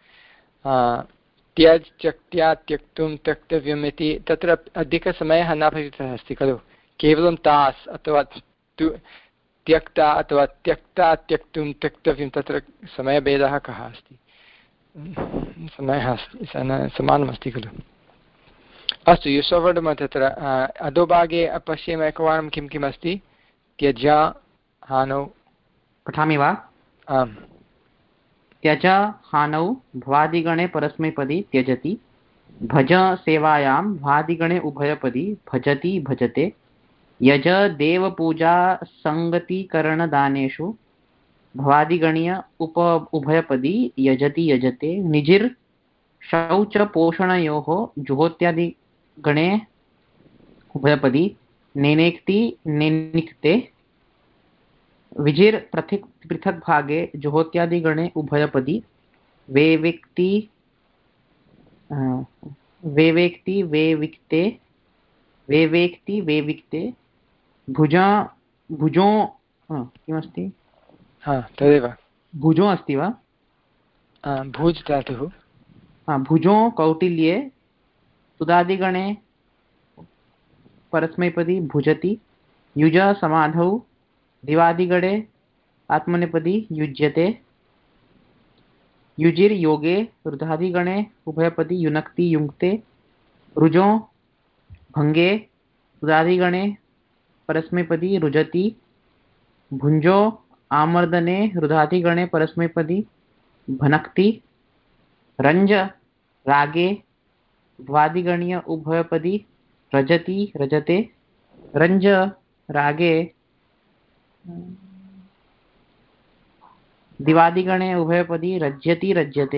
त्यज् त्यक्त्या त्यक्तुं त्यक्तव्यम् इति तत्र अधिकसमयः न भवितः अस्ति खलु। केवलं तास् अथवा तु त्यक्ता अथवा त्यक्ता त्यक्तुं त्यक्तव्यं, तत्र समयभेदः कः अस्ति? समयः अस्ति समानमस्ति खलु। अस्तु, युष्ववर्धम तत्र अधोभागे पश्येम एकवारं किं किम् अस्ति। त्यज हानौ पठामि वा? आम्। त्यज हानौ भ्वादिगणे परस्मैपदी त्यजति, भज सेवायां भ्वादिगणे उभयपदी भजति भजते, यज देवपूजा सङ्गतिकरणदानेषु भवादिगणीय उप उभयपदी यजति यजते, निजिर् शौच पोषणयोः जुहोत्यादिगणे उभयपदी नेनेक्ति नेनिक्ते, विजिर् पृथक् पृथक् भागे जुहोत्यादिगणे उभयपदी वेवेक्ति वेवेक्ति वेविक्ते वेवेक्ति वेविक्ते, भुजा भुजो किमस्ति? हा तदेव भुजो अस्ति वा? भुज् धातुः। हा, भुजो कौटिल्ये सुदादिगणे परस्मैपदी भुजति, युज समाधौ दिवादिगणे आत्मनेपदी युज्यते, युजिर् योगे रुधादिगणे उभयपदी युनक्ति युङ्क्ते, रुजो भङ्गे रुदादिगणे परस्मैपदी रुजति, भुञ्जो आमर्दने रुधादिगणे परस्मैपदी भनक्ति, रञ्ज रागे भ्वादिगणीय उभयपदी रजति रजते रञ्ज रागे दिवादिगणे उभयपदी रज्यति रज्यते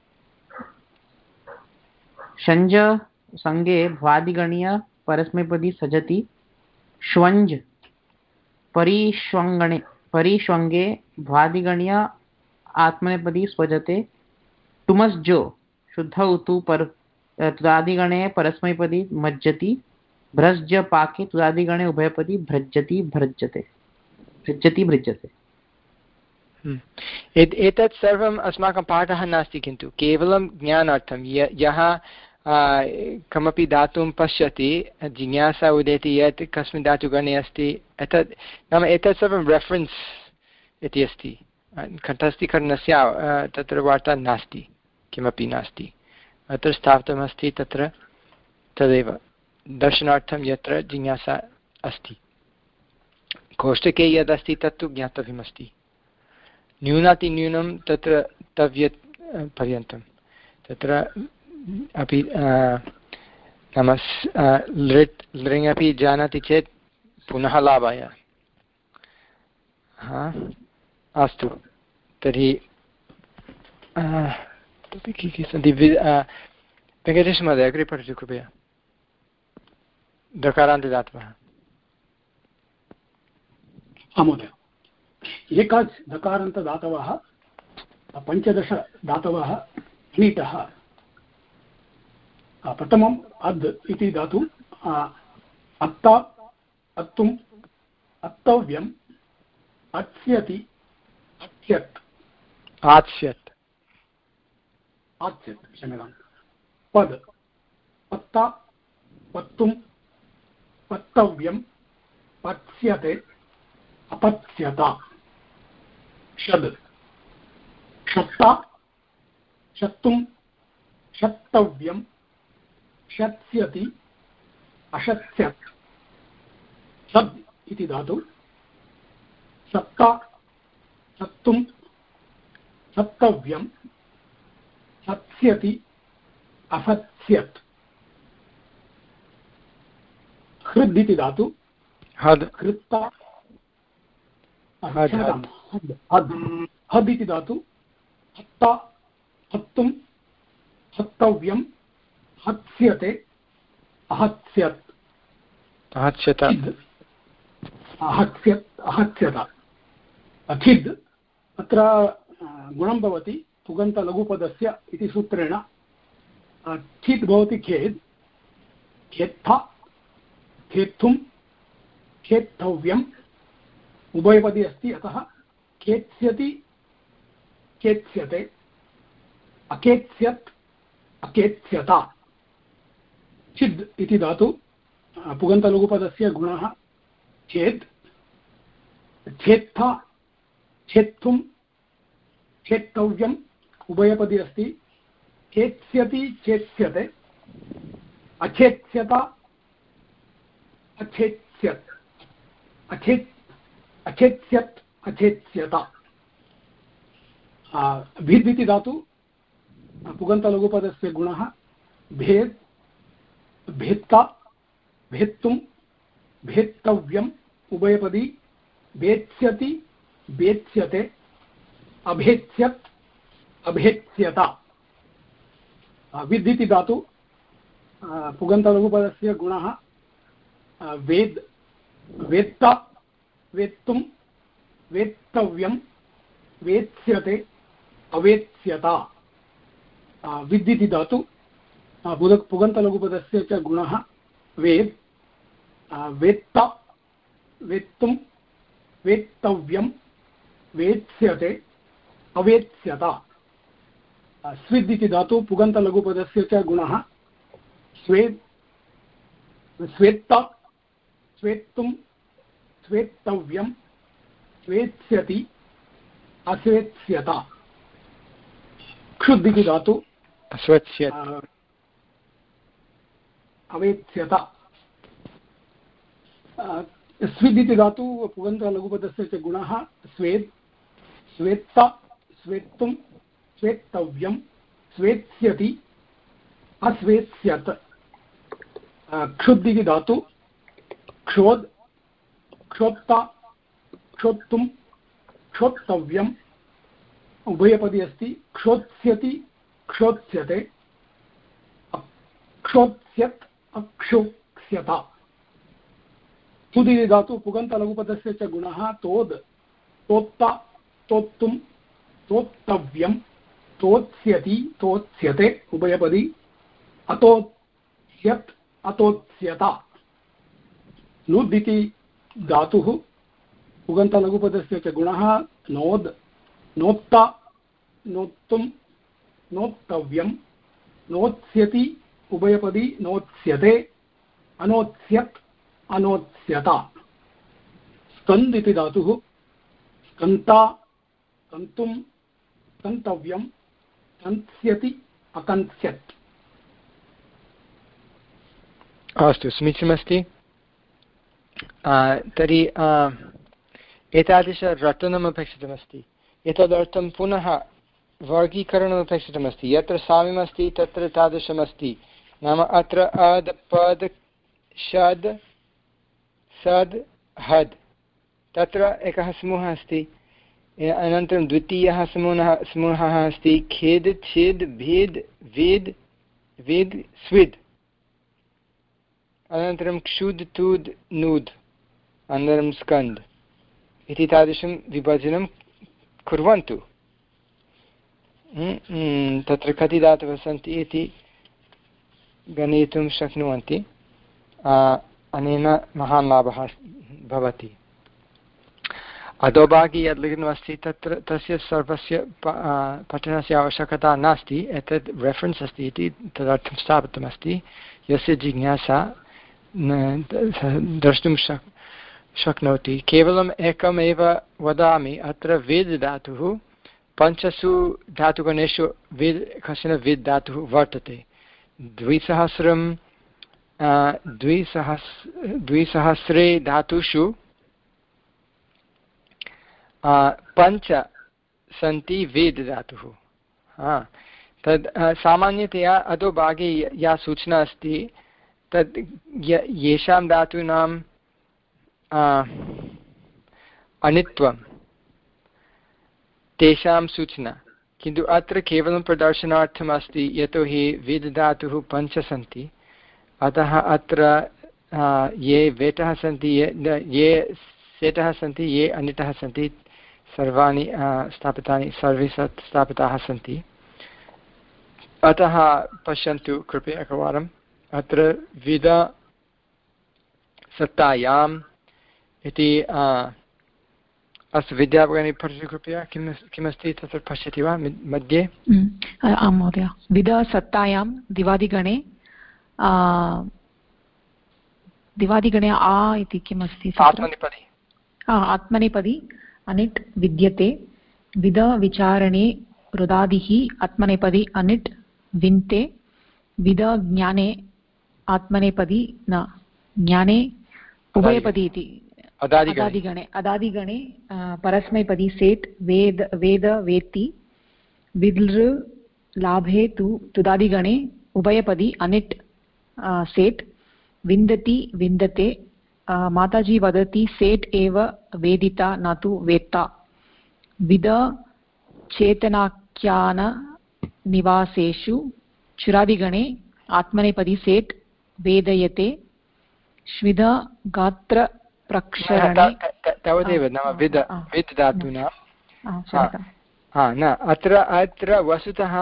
शञ्ज संगे भ्वादिगणीय परस्मैपदी सजति श्वञ्ज परिष्वङ्गणे परिष्वङ्गे भ्वादिगणीय आत्मनेपदी स्वजते तुमस्जो शुद्धौ तु पर तुदादिगणे परस्मैपदी मज्जति भ्रज्ज पाके तुदादिगणे उभयपदी भ्रज्जति भ्रज्यते भृज्यति भृज्यते। एतत् सर्वम् अस्माकं पाठः नास्ति, किन्तु केवलं ज्ञानार्थं यः कमपि धातुं पश्यति जिज्ञासा उदेति यत् कस्मिन् धातुगणे अस्ति, एतत् नाम एतत् सर्वं रेफरेन्स् इति अस्ति। कण्ठस्थीकरणस्य तत्र वार्ता नास्ति, किमपि नास्ति, अत्र स्थापितमस्ति तत्र तदेव दर्शनार्थं यत्र जिज्ञासा अस्ति। कोष्टके यदस्ति तत्तु ज्ञातव्यमस्ति, न्यूनातिन्यूनं तत्र तव्यत् पर्यन्तं तत्र अपि नाम लृट् लृङ् अपि जानाति चेत् पुनः लाभाय। हा अस्तु, तर्हि के के सन्ति? वेङ्कटेशमहोदय अग्रे पठतु कृपया। दकारान्तदातवः। आं महोदय, एकाच दकारान्तदातवः पञ्चदश धातवः नीतः। प्रथमम् अद् इति धातु अत्ता अत्तुम् अत्तव्यम् अत्स्यति अत्स्यत् आत्स्यत् आत्स्यत् क्षम्यतां। पद् पत्ता पत्तुम् पत्तव्यम् पत्स्यते अपत्स्यता। षद् क्षत्ता क्षत्तुम् क्षत्तव्यम् क्षत्स्यति अशत्स्यत्। सद् इति धातु सत्ता सत्तुम् सत्तव्यम् सत्स्यति असत्स्यत्। हृद् इति धातु हद् हृत्ता हद् हद् इति धातु हत्ता हत्तुम् हत्तव्यम् हत्स्यते अहत्स्यत्। आहत्स्यत अहत्स्यत् अहत्स्यत। खिद् अत्र गुणं भवति पुगन्तलघुपदस्य इति सूत्रेण। खिद् भवति खेद् खेत्था खेत्थुं खेत्तव्यम् उभयपदी अस्ति, अतः खेत्स्यति खेत्स्यते अखेत्स्यत् अखेत्स्यता। छिद् इति धातु पुगन्तलघुपदस्य गुणः छेद् छेत्था छेत्तुं छेत्तव्यम् उभयपदी अस्ति, छेत्स्यति छेत्स्यते अछेत्स्यता अछेत्स्यत् अछेत् अछेत्स्यत् अछेत्स्यता। भिद् इति धातु पुगन्तलघुपदस्य गुणः भेद् भेत्ता भेत्तुं भेत्तव्यम् उभयपदी भेत्स्यति भेत्स्यते अभेत्स्यत् अभेत्स्यता। विद् इति धातु पुगन्तलघुपदस्य गुणः वेद् वेत्ता वेत्तुं वेत्तव्यं वेत्स्यते अवेत्स्यता। विद् इति धातु पुगन्तलघुपदस्य च गुणः वेद् वेत्ता वेत्तुं वेत्तव्यं वेत्स्यते अवेत्स्यता। स्विद् इति धातु पुगन्तलघुपदस्य च गुणः स्वेद् स्वेत्ता स्वेत्तुं स्वेत्तव्यं स्वेत्स्यति अस्वेत्स्यता। क्षुद् इति धातु अस्वेत्स्यत् अवेत्स्यता। स्विद् इति धातु पुगन्तलघुपदस्य च गुणः स्वेद् स्वेत्ता स्वेत्तुं स्वेत्तव्यं स्वेत्स्यति अस्वेत्स्यत् क्षुद् इति धातु क्षोद् क्षोत्ता क्षोत्तुं क्षोत्तव्यम् उभयपदी अस्ति क्षोत्स्यति क्षोत्स्यते क्षोत्स्यत् अक्षोक्ष्यता तुद् इति धातु पुगन्तलघुपदस्य च गुणः तोद् तोत्ता तोत्तुं तोत्तव्यं तोत्स्यति तोत्स्यते उभयपदी अतोत्स्यत् अतोत्स्यता नुद् इति धातुः पुगन्तलघुपदस्य च गुणः नोद् नोत्ता नोत्तुं नोत्तव्यं नोत्स्यति उभयपदी नोत्स्यते अनोत्स्यत् अनोत्स्यता स्कन्द् इति धातुः स्कन्ता कन्तुं कन्तव्यं कन्स्यति अकन्स्यत्। अस्तु, समीचीनमस्ति। तर्हि एतादृशरचनम् अपेक्षितमस्ति। एतदर्थं पुनः वर्गीकरणम् अपेक्षितमस्ति। यत्र साम्यमस्ति तत्र तादृशमस्ति। नाम अत्र अद् पद् शद् सद् हद् तत्र एकः समूहः अस्ति। अनन्तरं द्वितीयः समूहः समूहः अस्ति खेद् छिद् भिद् विद् विद् स्विद्। अनन्तरं क्षुद् तुद् नूद् अनन्तरं स्कन्द् इति तादृशं विभजनं कुर्वन्तु। तत्र कति धातवः सन्ति इति गणयितुं शक्नुवन्ति। अनेन महान् लाभः भवति। अधोभागे यद् लिखितमस्ति तत्र तस्य सर्वस्य पठनस्य आवश्यकता नास्ति। एतत् रेफरेन्स् अस्ति इति तदर्थं स्थापितमस्ति। यस्य जिज्ञासा द्रष्टुं शक् शक्नोति। केवलम् एकमेव वदामि, अत्र विद् धातुः पञ्चसु धातुगणेषु विद् कश्चन विद् धातुः वर्तते। द्विसहस्रं द्विसहस् द्विसहस्रे धातुषु पञ्च सन्ति विद् धातुः। तद् सामान्यतया अधोभागे या सूचना अस्ति तद् येषां धातूनां अनित्वं तेषां सूचना, किन्तु अत्र केवलं प्रदर्शनार्थम् अस्ति। यतोहि विद् धातुः पञ्च सन्ति, अतः अत्र ये वेटः सन्ति, ये ये सेटः सन्ति, ये अनिटः सन्ति, सर्वाणि स्थापितानि सर्वे स्थापिताः सन्ति। अतः पश्यन्तु कृपया एकवारम्। अत्र विद सत्तायाम् इति अस्तु, विद्याभगिनी पठतु कृपया। किम् किमस्ति तत्र पश्यति वा मध्ये? आं महोदय। विद सत्तायां दिवादिगणे दिवादिगणे आ इति किमस्ति? आत्मनेपदी। आत्मनेपदी अनिट् विद्यते। विद विचारणे रुदादिः आत्मनेपदी अनिट् विन्ते। विद ज्ञाने आत्मनेपदी न ज्ञाने उभयपदी इति अदादिगणे अदादिगणे परस्मैपदी सेट् वेद वेद वेत्ति। विदृ लाभे तु तुदादिगणे उभयपदी अनिट् सेट्। विन्दति विन्दते। माताजी वदति सेट् एव वेदिता न तु वेत्ता। With चेतनाख्यान निवासेषु चुरादिगणे आत्मनेपदी set वेदयते। श्विद गात्र प्रक्षरणे तावदेव नाम विद विद् धातुना न अत्र अत्र वस्तुतः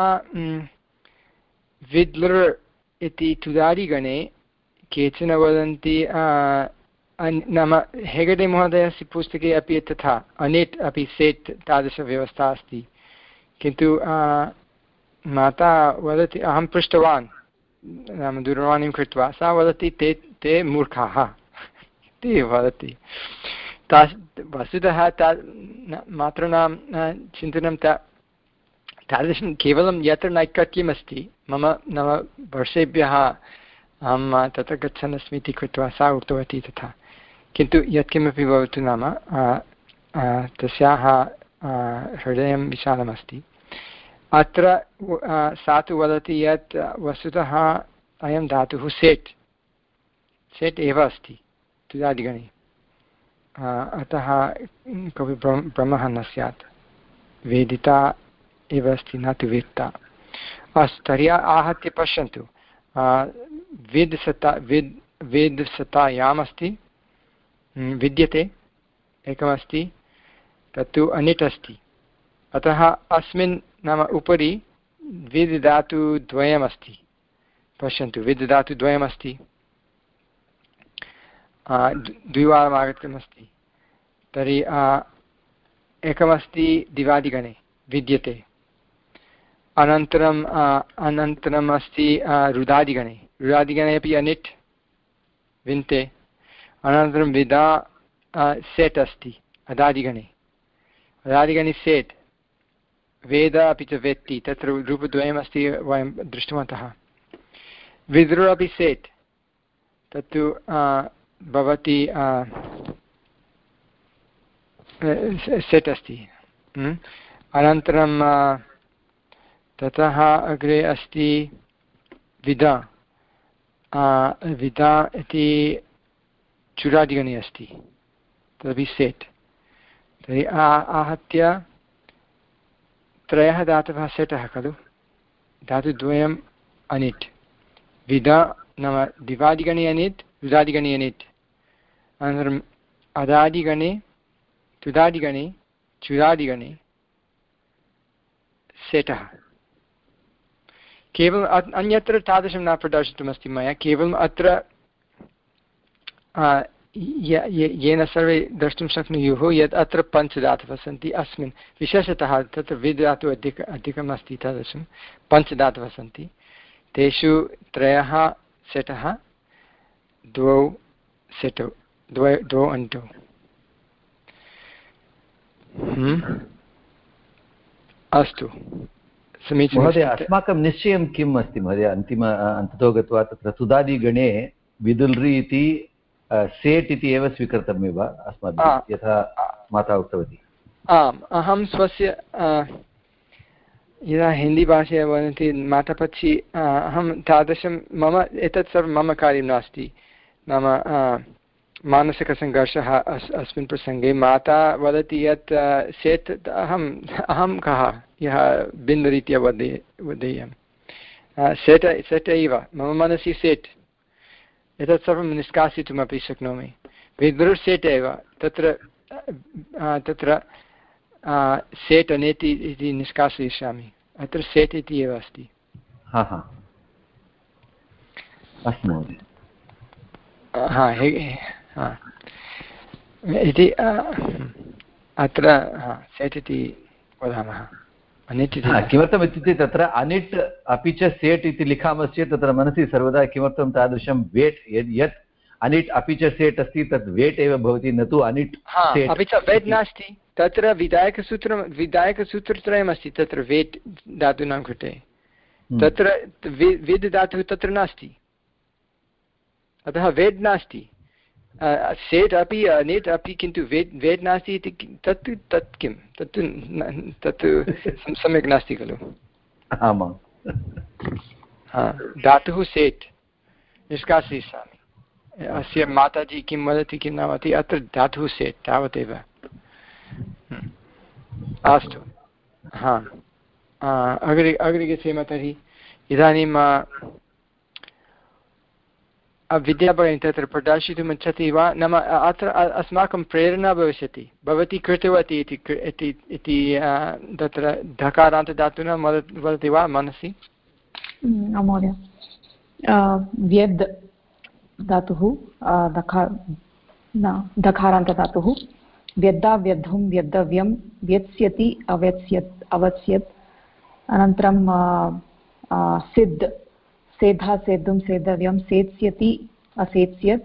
विद्लृ इति तुदादिगणे केचन वदन्ति, नाम हेगडे महोदयस्य पुस्तके अपि तथा अनिट् अपि सेट् तादृशव्यवस्था अस्ति। किन्तु माता वदति, अहं पृष्टवान् नाम दूरवाणीं कृत्वा, सा वदति ते ते मूर्खाः इति वदति। ता वस्तुतः ता मातॄणां चिन्तनं ता तादृशं केवलं यत्र नैकट्यमस्ति। मम नाम वर्षेभ्यः अहं तत्र गच्छन् अस्मि इति कृत्वा सा उक्तवती तथा। किन्तु यत्किमपि भवतु नाम तस्याः हृदयं विशालमस्ति। अत्र सा तु वदति यत् वस्तुतः अयं धातुः सेट् सेट् एव अस्ति तुदादिगणे, अतः कोऽपि भ्रमः न स्यात्, वेदिता एव अस्ति न तु वेत्ता। अस्तु, तर्हि आहत्य पश्यन्तु, विद् सता विद् वेद् सतायाम् अस्ति, विद्यते एकमस्ति, तत्तु अनिट् अस्ति, अतः अस्मिन् नाम उपरि विद् धातुद्वयमस्ति। पश्यन्तु, विद् धातुद्वयमस्ति, द्विवारम् आगतमस्ति, तर्हि एकमस्ति दिवादिगणे विद्यते, अनन्तरम् अनन्तरम् अस्ति रुदादिगणे, रुदादिगणे अपि अनिट् विन्ते, अनन्तरं विदा सेट् अस्ति अदादिगणे, अदादिगणे सेट्, वेद अपि च वेत्ति, तत्र रूपद्वयमस्ति वयं दृष्टवन्तः। विद्रुः अपि सेट्, तत्तु भवति सेट् अस्ति। अनन्तरं ततः अग्रे अस्ति विदा, विदा इति चुरादिगणे अस्ति, तदपि सेट्। तर्हि आहत्य त्रयः धातवः सेटः खलु, धातुद्वयम् अनिट्, विदा नाम दिवादिगणे अनिट्, रुदादिगणे अनिट्, अनन्तरम् अदादिगणे तुदादिगणे चुरादिगणे सेटः। केवलम् अन्यत्र तादृशं न प्रदर्शितमस्ति मया, केवलम् अत्र येन सर्वे द्रष्टुं शक्नुयुः यत् अत्र पञ्चधातवः सन्ति अस्मिन्, विशेषतः तत्र विद् धातुः अधिक अधिकम् अस्ति, तादृशं पञ्चधातवः सन्ति, तेषु त्रयः सेटः, द्वौ सेटौ, द्वौ द्वौ अण्टौ। अस्तु, समीचीनं महोदय। अस्माकं निश्चयं किम् अस्ति महोदय, अन्तिम अन्ततो गत्वा तत्र तुदादिगणे विदुल्रि इति सेट् इति एव स्वीकृतमेव अस्माभिः, यथा माता उक्तवती। आम्, अहं स्वस्य यदा हिन्दीभाषया वदन्ति मातापक्षी, अहं तादृशं मम एतत् सर्वं मम कार्यं नास्ति, नाम मानसिकसङ्घर्षः अस् अस्मिन् प्रसङ्गे। माता वदति यत् सेट्, अहम् अहं कः यः भिन्नरीत्या वदे वदेयं, सेट् सेट् एव मम मनसि सेट्, एतत् सर्वं निष्कासयितुमपि शक्नोमि। विद्रुः सेट् एव, तत्र तत्र सेट् अनेति इति निष्कासयिष्यामि, अत्र सेट् इति एव अस्ति। हा हा, अस्तु महोदय। हा इति अत्र सेट् इति वदामः, अनिट् इति। किमर्थम् इत्युक्ते तत्र अनिट् अपि च सेट् इति लिखामश्चेत् तत्र मनसि सर्वदा किमर्थं तादृशं वेट्, यत् अनिट् अपि च सेट् अस्ति तत् वेट् एव भवति, न तु अनिट् सेट्। अपि च वेट् नास्ति, तत्र विधायकसूत्रं विधायकसूत्रत्रयमस्ति तत्र वेट् धातूनां कृते, तत्र विद् धातुः तत्र नास्ति, अतः वेट् नास्ति। सेट् अपि अनिट् अपि, किन्तु वेट् वेट् नास्ति इति तत्तु तत् किं तत्तु तत्तु सम्यक् नास्ति खलु। आमां, धातुः सेट् निष्कासयिष्यामि, अस्य माताजी किं वदति किं न वदति, अत्र धातुः सेट् तावदेव। अस्तु, हा अग्रे अग्रे गच्छेम। तर्हि इदानीं विद्याभगिनी तत्र प्रदर्शितुम् इच्छति वा? नाम अत्र अस्माकं प्रेरणा भविष्यति, भवती कृतवती इति इति तत्र धकारान्तदातुना वदति वा मनसि? महोदय, व्यद् धातुः धकार न धकारान्तदातुः, व्यद्दा व्यद्धुं व्यद्धव्यं व्यत्स्यति अव्यत्स्यत् अवत्स्यत्, अनन्तरं सिद् सेधा सेद्धुं सेद्धव्यं सेत्स्यति असेत्स्यत्,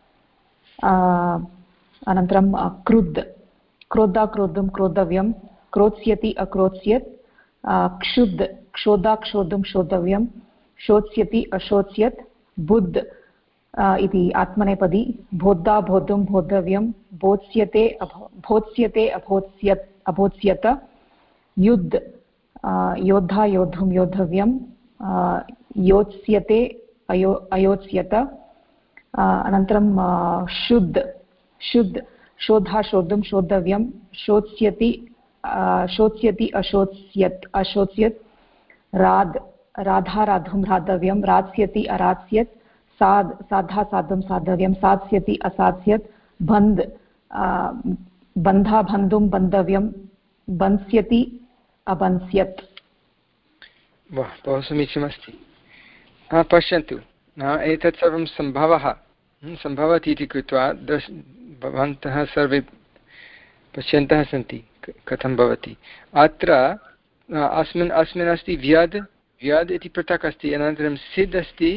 अनन्तरं क्रुद् क्रोधा क्रोद्धुं क्रोधव्यं क्रोत्स्यति अक्रोत्स्यत्, क्षुद् क्षोधा क्षोद्धुं क्षोधव्यं शोत्स्यति अशोत्स्यत्, बुद् इति आत्मनेपदी बोद्धा बोद्धुं बोद्धव्यं बोत्स्यते भोत्स्यते अभोत्स्यत् अभोत्स्यत, युद् योद्धा योद्धुं योद्धव्यं योत्स्यते अयो अयोत्स्यत अनन्तरं शुद्ध शुद्ध शोधा शोद्धुं शोद्धव्यं शोत्स्यति शोत्स्यति अशोत्स्यत् अशोत्स्यत् राध राधा राधुं राधव्यं रात्स्यति अरात्स्यत् साध साधा साधुं साधव्यं सात्स्यति असात्स्यत् बन्ध बन्धा बन्धुं बन्धव्यं बन्स्यति अबन्स्यत्। वाह, बहु समीचीनमस्ति। पश्यन्तु, एतत् सर्वं सम्भवः सम्भवति इति कृत्वा दश भवन्तः सर्वे पश्यन्तः सन्ति कथं भवति। अत्र अस्मिन् अस्मिन् अस्ति व्यद् व्यद् इति पृथक् अस्ति, अनन्तरं सिद् अस्ति।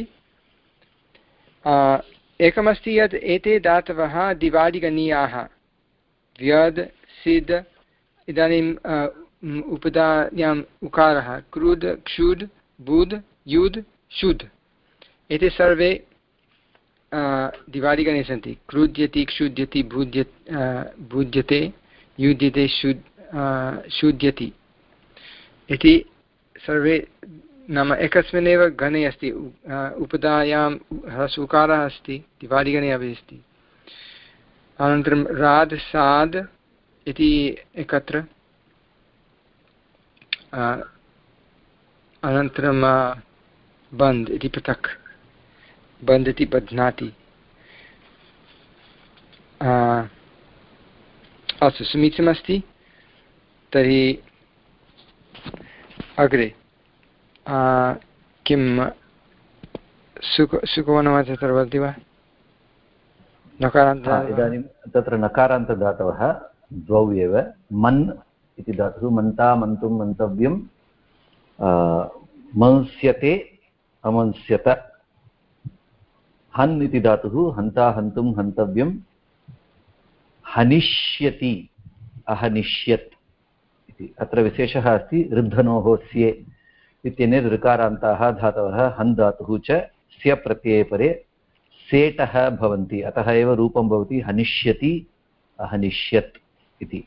एकमस्ति यत् एते धातवः दिवादिगणीयाः व्यद् सिद्। इदानीम् उपधायाम् उकारः क्रुद् क्षुद् बुद् युद् शुद्, एते सर्वे दिवादिगणे सन्ति। क्रुद्यति क्षुद्यति भुद्य भुज्यते युध्यते शुद् शुद्यति इति सर्वे नाम एकस्मिन्नेव गणे अस्ति। उपधायां ह्रस्वकारः अस्ति, दिवादिगणे अपि अस्ति। अनन्तरं राध् साध् इति एकत्र, अनन्तरं बन्ध् इति पृथक्, बन्ध् इति बध्नाति। अस्तु, समीचीनमस्ति। तर्हि अग्रे किं सुख सुखवनं तत्र वदति वा? नकारान्त इदानीं तत्र नकारान्तदातवः द्वौ एव। मन् इति धातुः मन्ता मन्तुं मन्तव्यं मंस्यते अमंस्यत। हन् इति धातुः हन्ता हन्तुं हन्तव्यं हनिष्यति अहनिष्यत् इति। अत्र विशेषः अस्ति ऋद्धनोः स्ये इत्यनेन ऋकारान्ताः धातवः हन् धातुः च स्य प्रत्यये परे सेटः भवन्ति, अतः एव रूपं भवति हनिष्यति अहनिष्यत् इति।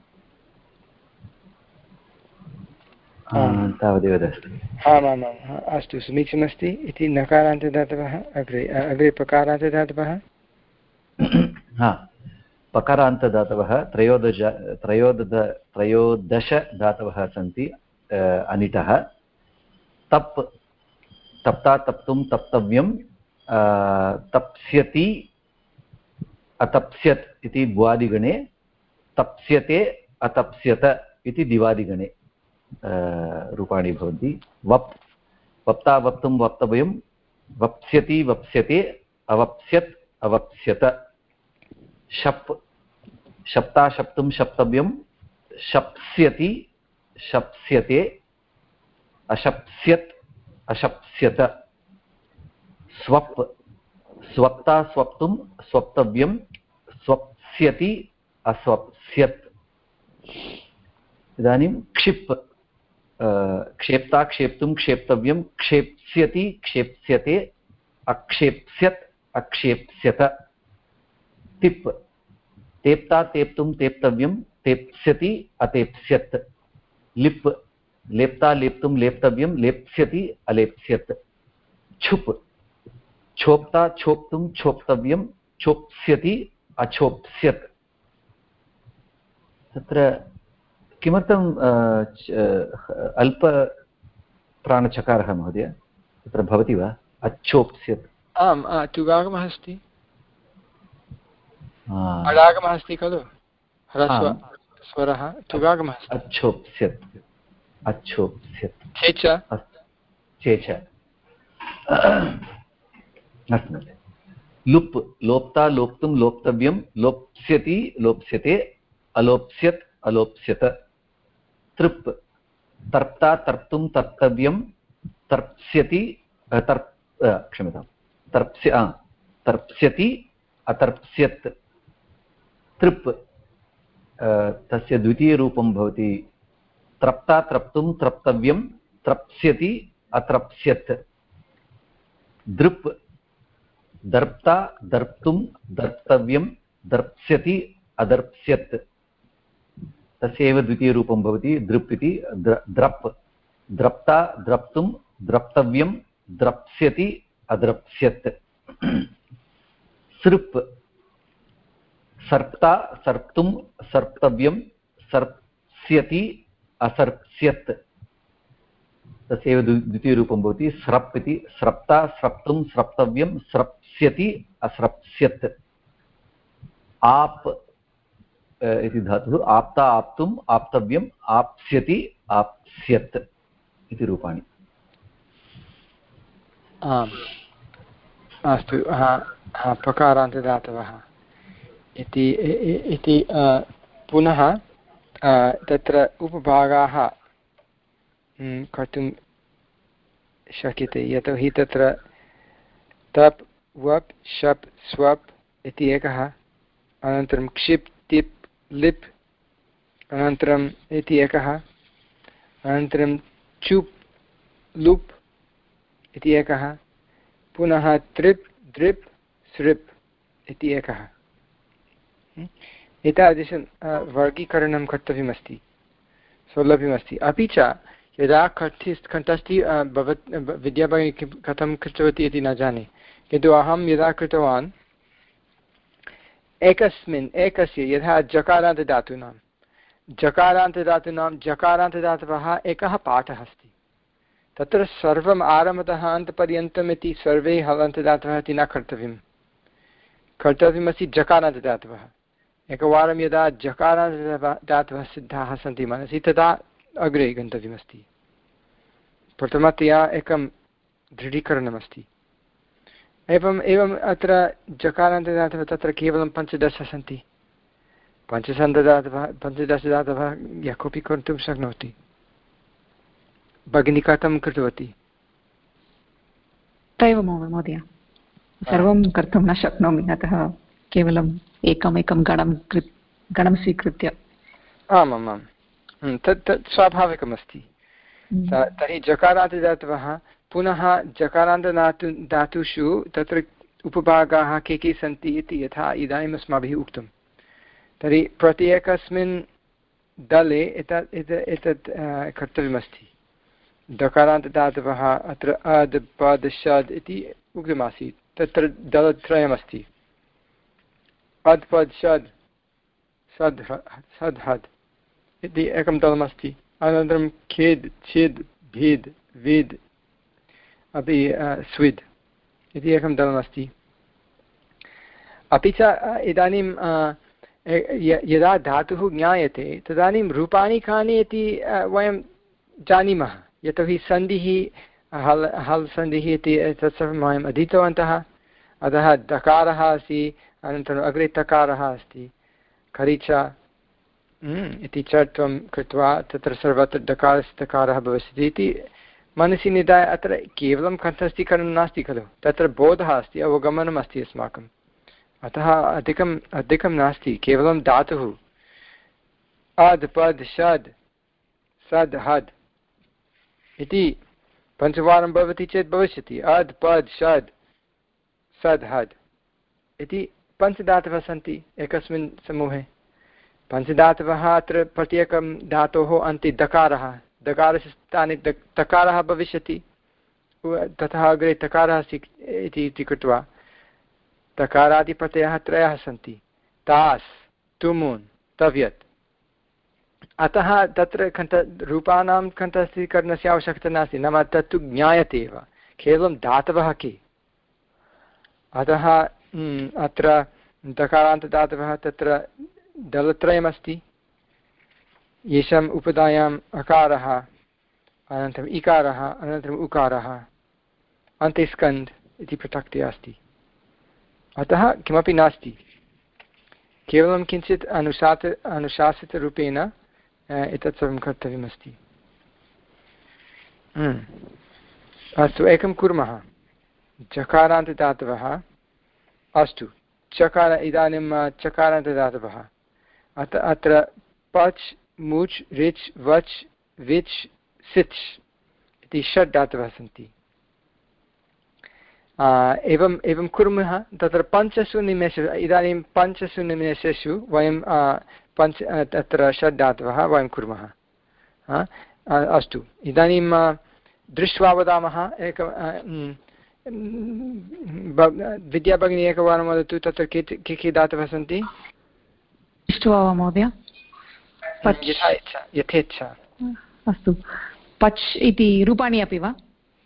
तावदेव अस्ति। आमामाम्, अस्तु, समीचीनमस्ति। इति नकारान्तदातवः। अग्रे अग्रे पकारान्तदातवः। हा, पकारान्तदातवः त्रयोदश त्रयोदश त्रयोदश धातवः सन्ति अनिटः। तप् तप्ता तप्तुं तप्तव्यं तप्स्यति अतप्स्यत् इति द्वादिगणे, तप्स्यते अतप्स्यत इति दिवादिगणे रूपाणि भवन्ति। वप् वप्ता वप्तुं वक्तव्यं वप्स्यति वप्स्यते अवप्स्यत् अवप्स्यत। शप् शप्ता शप्तुं शप्तव्यं शप्स्यति शप्स्यते अशप्स्यत् अशप्स्यत। स्वप् स्वप्ता स्वप्तुं स्वप्तव्यं स्वप्स्यति अस्वप्स्यत्। इदानीं क्षिप् क्षेप्ता क्षेप्तुं क्षेप्तव्यं क्षेप्स्यति क्षेप्स्यते अक्षेप्स्यत् अक्षेप्स्यत। तिप् तेप्ता तेप्तुं तेप्तव्यं तेप्स्यति अतेप्स्यत्। लिप् लेप्ता लेप्तुं लेप्तव्यं लेप्स्यति अलेप्स्यत्। छुप् छोप्ता छोप्तुं छोप्तव्यं छोप्स्यति अछोप्स्यत्। तत्र किमर्थम् अल्पप्राणचकारः महोदय तत्र भवति वा? अच्छोप्स्यत्। आम्, तुगागमः अस्ति, अडागमः अस्ति खलु, ह्रस्व स्वरः तुगागमः अस्ति। अच्छोप्स्यत् अच्छोप्स्यत् चेच चेच। अस्तु। लुप् लोप्ता लोप्तुं लोप्तव्यं लोप्स्यति लोप्स्यते अलोप्स्यत् अलोप्स्यत। तृप् तर्प्ता तर्प्तुं तर्तव्यं तर्प्स्यति तर्प् क्षम्यतां तर्प्स्य तर्प्स्यति अतर्प्स्यत्। तृप् तस्य द्वितीयरूपं भवति त्रप्ता त्रप्तुं त्रप्तव्यं त्रप्स्यति अत्रप्स्यत्। दृप् दर्प्ता दर्प्तुं दर्प्तव्यं दर्प्स्यति अदर्प्स्यत्। तस्य एव द्वितीयरूपं भवति दृप् इति। द्रप् द्रप्ता द्रप्तुं द्रप्तव्यं द्रप्स्यति अद्रप्स्यत् सृप् सर्प्ता सर्प्तुं सर्प्तव्यं सर्प्स्यति असर्प्स्यत् तस्यैव द्वितीयरूपं भवति स्रप् इति स्रप्ता स्रप्तुं स्रप्तव्यं स्रप्स्यति असृप्स्यत् आप इति धातुः आप्ता आप्तुम् आप्तव्यम् आप्स्यति आप्स्यत् इति रूपाणि। आम् अस्तु प्रकारान्तदातवः इति पुनः तत्र उपभागाः कर्तुं शक्यते यतोहि तत्र तप् वप् शप् स्वप् इति एकः अनन्तरं क्षिप् तिप् लिप् अनन्तरम् इति एकः अनन्तरं चुप् लुप् इति एकः पुनः त्रिप् द्रिप् सृप् इति एकः एतादृशं वर्गीकरणं कर्तव्यमस्ति सौलभ्यमस्ति। अपि च यदा कण्ठी कण्ठस्थी भवत् विद्याभगिनी कथं कृतवती इति न जाने किन्तु अहं यदा कृतवान् एकस्मिन् एकस्य यथा जकारान्तदातूनां जकारान्तदातूनां जकारान्तदातवः एकः पाठः अस्ति तत्र सर्वम् आरम्भतः अन्तपर्यन्तम् इति सर्वे हलन्तदातवः इति न कर्तव्यं कर्तव्यमस्ति जकारान्तदातवः। एकवारं यदा जकारान्तदातवः सिद्धाः सन्ति मनसि तदा अग्रे गन्तव्यमस्ति। प्रथमतया एकं दृढीकरणमस्ति। एवम् एवम् अत्र जकारान्तदातवः तत्र केवलं पञ्चदश सन्ति। पञ्चदशदातवः पञ्चदशदातवः यः कोऽपि कर्तुं शक्नोति। भगिनी कथं कृतवती? तथैव महोदय सर्वं कर्तुं न शक्नोमि अतः केवलम् एकम् एकं गणं कृ गणं स्वीकृत्य। आमाम् आम् तत् तत् स्वाभाविकमस्ति। तर्हि जकारान्तदातवः पुनः जकारान्तदातु धातुषु तत्र उपभागाः के के सन्ति इति यथा इदानीम् अस्माभिः उक्तं तर्हि प्रत्येकस्मिन् दले एतत् एतत् कर्तव्यमस्ति। दकारान्तदातवः अत्र अद् पद् शद् इति उक्तमासीत् तत्र दलत्रयमस्ति अद् पद् शद् सद् सद् हद् इति एकं दलमस्ति। अनन्तरं खेद् छेद् भेद् वेद् अपि स्विद् इति एकं दलमस्ति। अपि च इदानीं यदा धातुः ज्ञायते तदानीं रूपाणि कानि इति वयं जानीमः यतोहि सन्धिः हल् हल् सन्धिः इति तत्सर्वं वयम् अधीतवन्तः। अतः दकारः अस्ति अनन्तरम् अग्रे तकारः अस्ति खरीच इति चर्त्वं कृत्वा तत्र सर्वत्र दकारस्य तकारः भविष्यति इति मनसि निधाय अत्र केवलं कण्ठस्थीकरणं नास्ति खलु तत्र बोधः अस्ति अवगमनम् अस्ति अस्माकम्। अतः अधिकम् अधिकं नास्ति केवलं धातुः अद् पद् शद् सद् हद् इति पञ्चवारं भवति चेत् भविष्यति अद् पद् शद् सद् हद् इति पञ्चधातवः सन्ति एकस्मिन् समूहे। पञ्चधातवः अत्र प्रत्येकं धातोः अन्ते दकारः दकारस्य स्थाने तकारः भविष्यति ततः अग्रे तकारः अस्ति इति कृत्वा तकारादिप्रत्ययः त्रयः सन्ति तास् तुमुन् तव्यत्। अतः तत्र कण्ठ रूपाणां कण्ठस्थीकरणस्य आवश्यकता नास्ति नाम तत्तु ज्ञायते एव केवलं धातवः के। अतः अत्र दकारान्तदातवः तत्र दलत्रयमस्ति येषाम् उपधायाम् अकारः अनन्तरम् इकारः अनन्तरम् उकारः अन्ते स्कन्ध् इति पृथक्तया अस्ति। अतः किमपि नास्ति केवलं किञ्चित् अनुशास अनुशासितरूपेण एतत् सर्वं कर्तव्यमस्ति। अस्तु एकं कुर्मः जकारान्तदातवः अस्तु चकार इदानीं चकारान्तदातवः अत अत्र पच् मुच् रिच् वच् विच् सिच् इति षड् धातवः सन्ति। एवम् एवं कुर्मः तत्र पञ्चसु निमेषेषु इदानीं पञ्चसु निमेषेषु वयं पञ्च तत्र षड् धातवः वयं कुर्मः। अस्तु इदानीं दृष्ट्वा वदामः एक विद्या भगिनी एकवारं वदतु तत्र के के के धातवः सन्ति दृष्ट्वा वा महोदय यथा इच्छा यथेच्छा अस्तु पच् इति रूपाणि अपि वा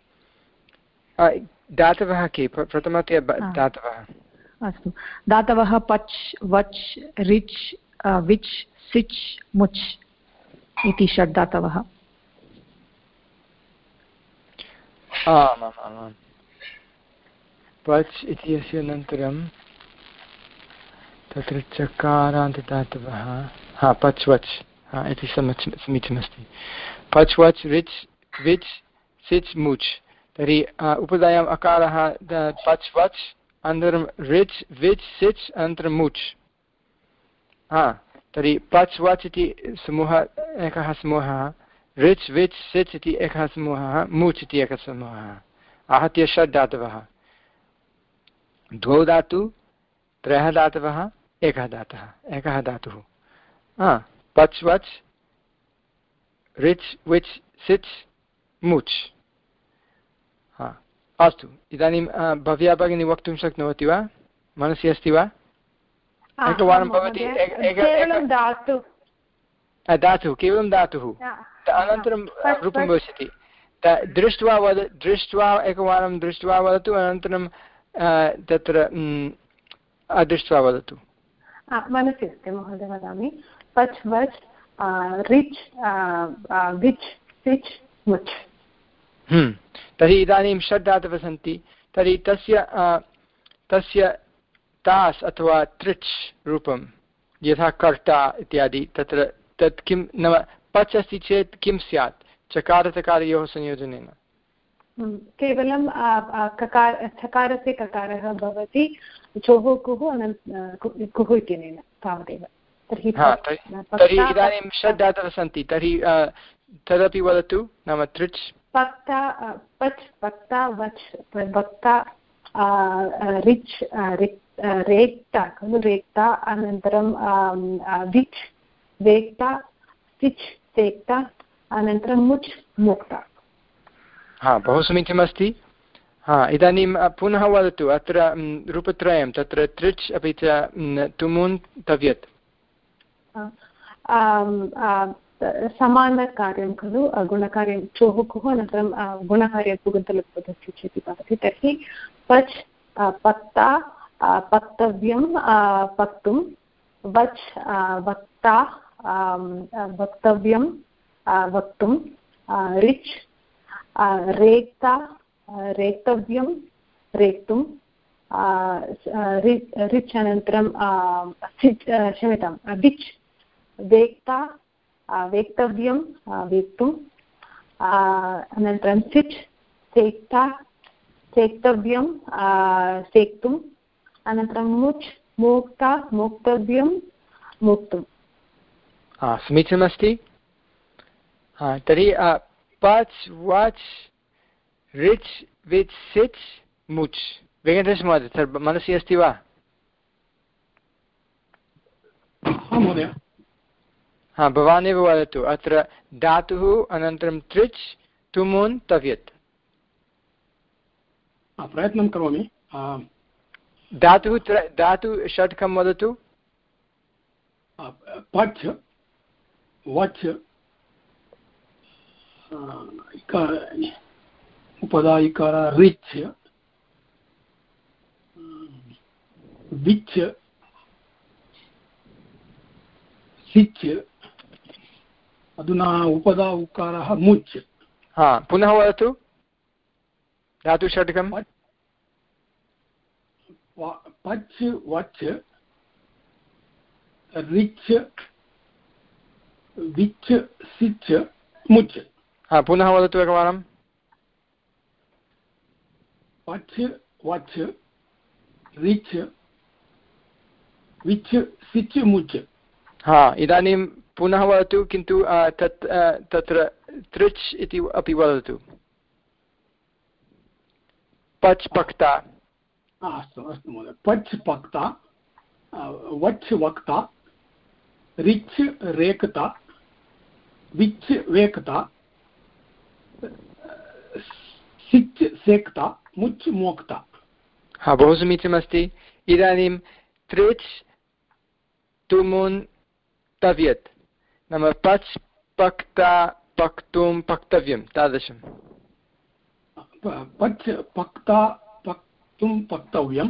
धातवः के प्रथमतया धातवः अस्तु धातवः पच् वच् रिच् विच् सिच् मुच् इति षड् धातवः आमाम् आमाम् पच् इत्यस्य अनन्तरं तत्र चकारान्तदातवः हा पच् वच् हा इति समीचीनमस्ति पच् वच् रिच् विच् सिच् मुच् तर्हि उपधायाम् अकारः पच् वच् अनन्तरं रिच् विच् सिच् अनन्तरं मुच् हा तर्हि पच् वच् इति समूहः एकः समूहः रिच् विच् सिच् इति एकः समूहः मुच् इति एकः समूहः आहत्य षड् धातवः द्वौ धातु त्रयः धातवः एकः धातः एकः धातुः हा पच् वच् रिच् विच् सिच् मुच् हा अस्तु इदानीं भव्या भगिनी वक्तुं शक्नोति वा मनसि अस्ति वा एकवारं भवति धातुः केवलं धातुः अनन्तरं रूपं भविष्यति दृष्ट्वा वद दृष्ट्वा एकवारं दृष्ट्वा वदतु अनन्तरं तत्र अदृष्ट्वा वदतु मनसि अस्ति महोदय वदामि पच् वच् रिच् विच् सिच् मुच् तर्हि इदानीं षड् धातवः सन्ति तर्हि तस्य तस्य तास् अथवा त्रिच् रूपं यथा कर्ता इत्यादि तत्र तत् किं नाम पच् अस्ति चेत् किं स्यात् चकारतकारयोः संयोजनेन केवलं ककार चकारस्य ककारः भवति चोः कुः कुः इत्यनेन तावदेव तर्हि तर्हि इदानीं षड् धातवः सन्ति तर्हि तदपि वदतु नाम त्रिच् पक्ता पच् पक्ता वच् वक्ता रिच् रेक्ता खलु रेक्ता अनन्तरं विच् वेक्ता सिच् सेक्ता अनन्तरं मुच् मुक्ता हा बहु समीचीनमस्ति हा इदानीं पुनः वदतु अत्र रूपत्रयं तत्र त्रिच् अपि च तुमुन् तव्यत् समानकार्यं खलु गुणकार्यं चोः कुः अनन्तरं गुणकार्यं पुगन्तलुप्तस्य चेति भवति तर्हि पच् पक्ता पक्तव्यं पक्तुं वच् वक्ता वक्तव्यं वक्तुं रिच् रेक्ता रेक्तव्यं रेक्तुं रिच् अनन्तरं क्षम्यतां विच् वेक्ता वेक्तव्यं वेक्तुं अनन्तरं सिच् सेक्ता सेक्तव्यं सेक्तुम् अनन्तरं मुच् मोक्ता मोक्तव्यं मोक्तुं समीचीनमस्ति तर्हि पच् वच् रिच् विच् सिच् मुच् वेङ्कटेशमहोदय मनसि अस्ति वा हा भवानेव वदतु अत्र धातुः अनन्तरं त्रिच् तुमुन् तव्यत् प्रयत्नं करोमि धातुः धातु षट्कं वदतु पच् वच् उपदा इकार रिच् विच् सिच् अधुना उपदा उकारः मुच् हा पुनः वदतु धातु षट्कं पच् वच् रिच् विच् सिच् मुच् हा पुनः वदतु एकवारं पच् वच् रिच् विच् सिच् मुच् हा इदानीं पुनः वदतु किन्तु तत् तत्र त्रिच् इति अपि वदतु पच् पक्ता अस्तु अस्तु महोदय पच् पक्ता वच् वक्ता रिच् रेक्ता विच् वेक्ता सिच् सेक्ता मुच् मोक्ता। हा, बहु समीचीनमस्ति। इदानीं त्रिच् तुमुन् तव्यत् नाम पच् पक्ता पक्तुं पक्तव्यं तादृशं। पच् पक्ता पक्तुं पक्तव्यं,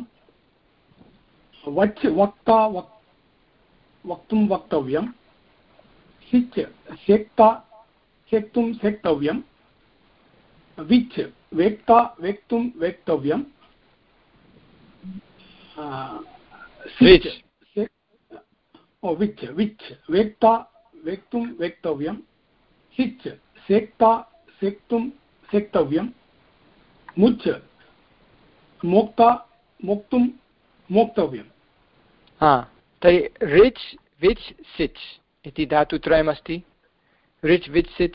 वच् वक्ता वक्तुं वक्तव्यं, सिच् सेक्ता सेक्तुं सेक्तव्यं, विच् वेक्ता वेक्तुं वेक्तव्यं, विच् विच् विच् वेक्ता वेक्तुं वेक्तव्यं, सिच् सेक्ता सेक्तुं सेक्तव्यं, मुच् मोक्ता मोक्तुं मोक्तव्यं। हा, तर्हि रिच् विच् सिच् इति धातुत्रयमस्ति। Rich which सिच्।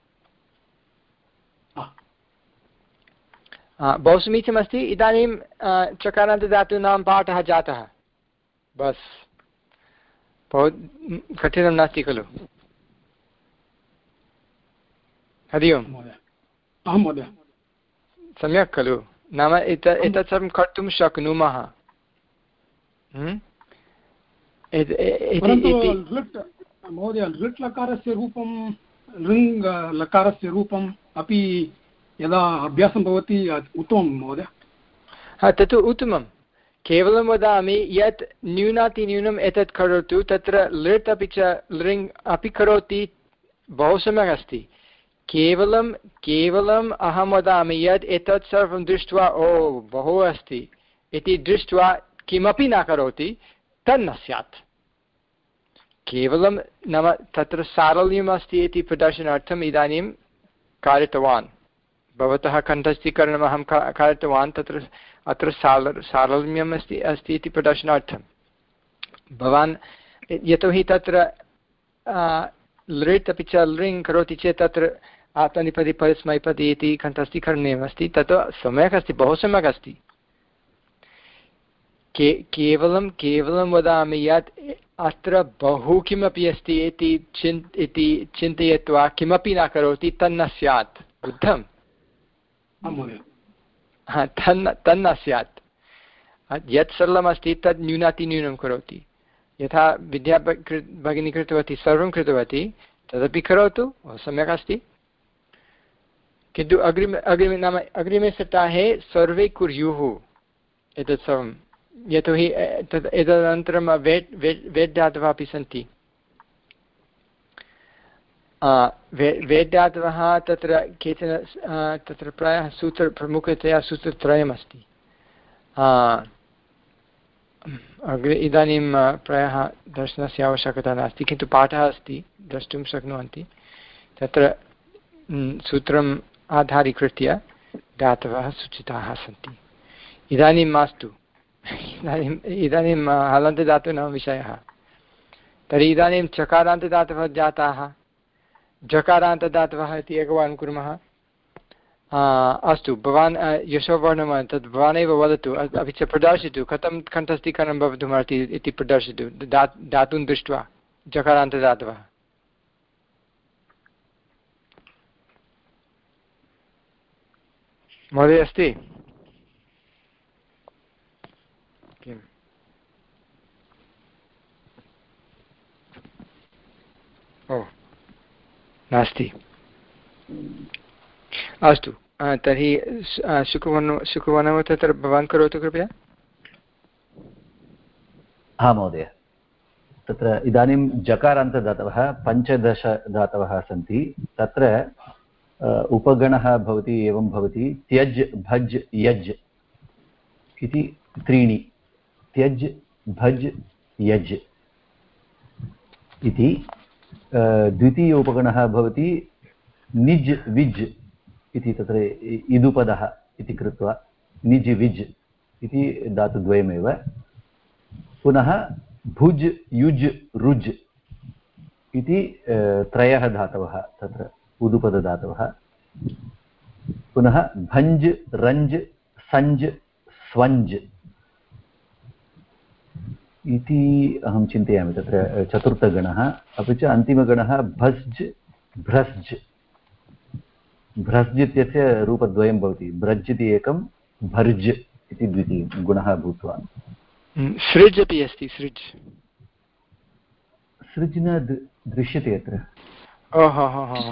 बहु समीचीनमस्ति। इदानीं चकारान्तधातूनां पाठः जातः। बस्, बहु कठिनं नास्ति खलु? हरि ओम्। आं महोदय। सम्यक् खलु? नाम एत एतत् सर्वं कर्तुं शक्नुमः। महोदय, लृट् लकारस्य रूपं लृङ् लकारस्य रूपम् अपि यदा अभ्यासं भवति उत्तमं महोदय। हा, तत्तु उत्तमं। केवलं वदामि यत् न्यूनातिन्यूनम् एतत् करोतु, तत्र लृट् अपि च लृङ् अपि करोति, बहु सम्यक् अस्ति। केवलं केवलम् अहं वदामि यत् एतत् सर्वं दृष्ट्वा ओ बहु अस्ति इति दृष्ट्वा किमपि न करोति, तन्न स्यात्। केवलं नाम तत्र सारल्यम् अस्ति इति प्रदर्शनार्थम् इदानीं कारितवान्। भवतः कण्ठस्थीकरणम् अहं कारितवान्, तत्र अत्र सार सारल्यम् अस्ति अस्ति इति प्रदर्शनार्थं। भवान् यतोहि तत्र लृट् अपि च लृङ् करोति चेत् तत्र आत्मनेपदी परस्मैपदी इति कण्ठस्थीकरणीयमस्ति, तत् सम्यक् अस्ति, बहु सम्यक् अस्ति। के केवलं केवलं वदामि यत् अत्र बहु किमपि अस्ति इति चिन् इति चिन्तयित्वा किमपि न करोति, तन्न स्यात्। बुद्धम्? हा, तन्न तन्न स्यात्। यत् सरलमस्ति तद् न्यूनातिन्यूनं करोति। यथा विद्या भगिनी कृतवती, सर्वं कृतवती, तदपि करोतु, सम्यक् अस्ति। किन्तु अग्रिमे अग्रिमे नाम अग्रिमे सप्ताहे सर्वे कुर्युः एतत् सर्वं, यतोहि तद् एतदनन्तरं वेट् वेट् वेट् धातवः अपि सन्ति। वे वेट् धातवः तत्र केचन तत्र प्रायः सूत्र प्रमुखतया सूत्रत्रयमस्ति। अग्रे इदानीं प्रायः दर्शनस्य आवश्यकता नास्ति, किन्तु पाठः अस्ति, द्रष्टुं शक्नुवन्ति। तत्र सूत्रम् आधारीकृत्य धातवः सूचिताः सन्ति। इदानीं मास्तु, इदानीम् इदानीं हलन्तदातूनां विषयः। तर्हि इदानीं चकारान्तदातवः जाताः, जकारान्तदातवः इति एकवारं कुर्मः। अस्तु, भवान् यशोवर्णं तद् भवानेव वदतु, अपि च प्रदर्शयतु कथं कण्ठस्थीकरणं भवितुमर्हति इति प्रदर्शयतु दा धातून् दृष्ट्वा। जकारान्तदातवः महोदय अस्ति? किम्? ओ नास्ति। अस्तु, तर्हि शुक्रवर्णं शुक्रवर्णं तत्र भवान् करोतु कृपया। हा महोदय, तत्र इदानीं जकारान्तदातवः पञ्चदश धातवः सन्ति। तत्र उपगणः भवति एवं भवति त्यज् भज् यज् इति त्रीणि। त्यज् भज् यज् इति द्वितीय उपगणः भवति निज् विज् इति, तत्र इदुपदः इति कृत्वा निज् विज् इति धातुद्वयमेव। पुनः भुज् युज् रुज् इति त्रयः धातवः तत्र उदुपदधातवः। पुनः भञ्ज् रञ्ज् सञ्ज् स्वञ्ज् इति अहं चिन्तयामि, तत्र चतुर्थगणः। अपि च अन्तिमगणः भस्ज् भ्रस्ज् भ्रज् इत्यस्य रूपद्वयं भवति, भ्रज् इति एकं, भर्ज् इति द्वितीयं गुणः भूत्वा। सृज् अपि अस्ति, सृज् सृज् न दृश्यते अत्र। ओहो हो हो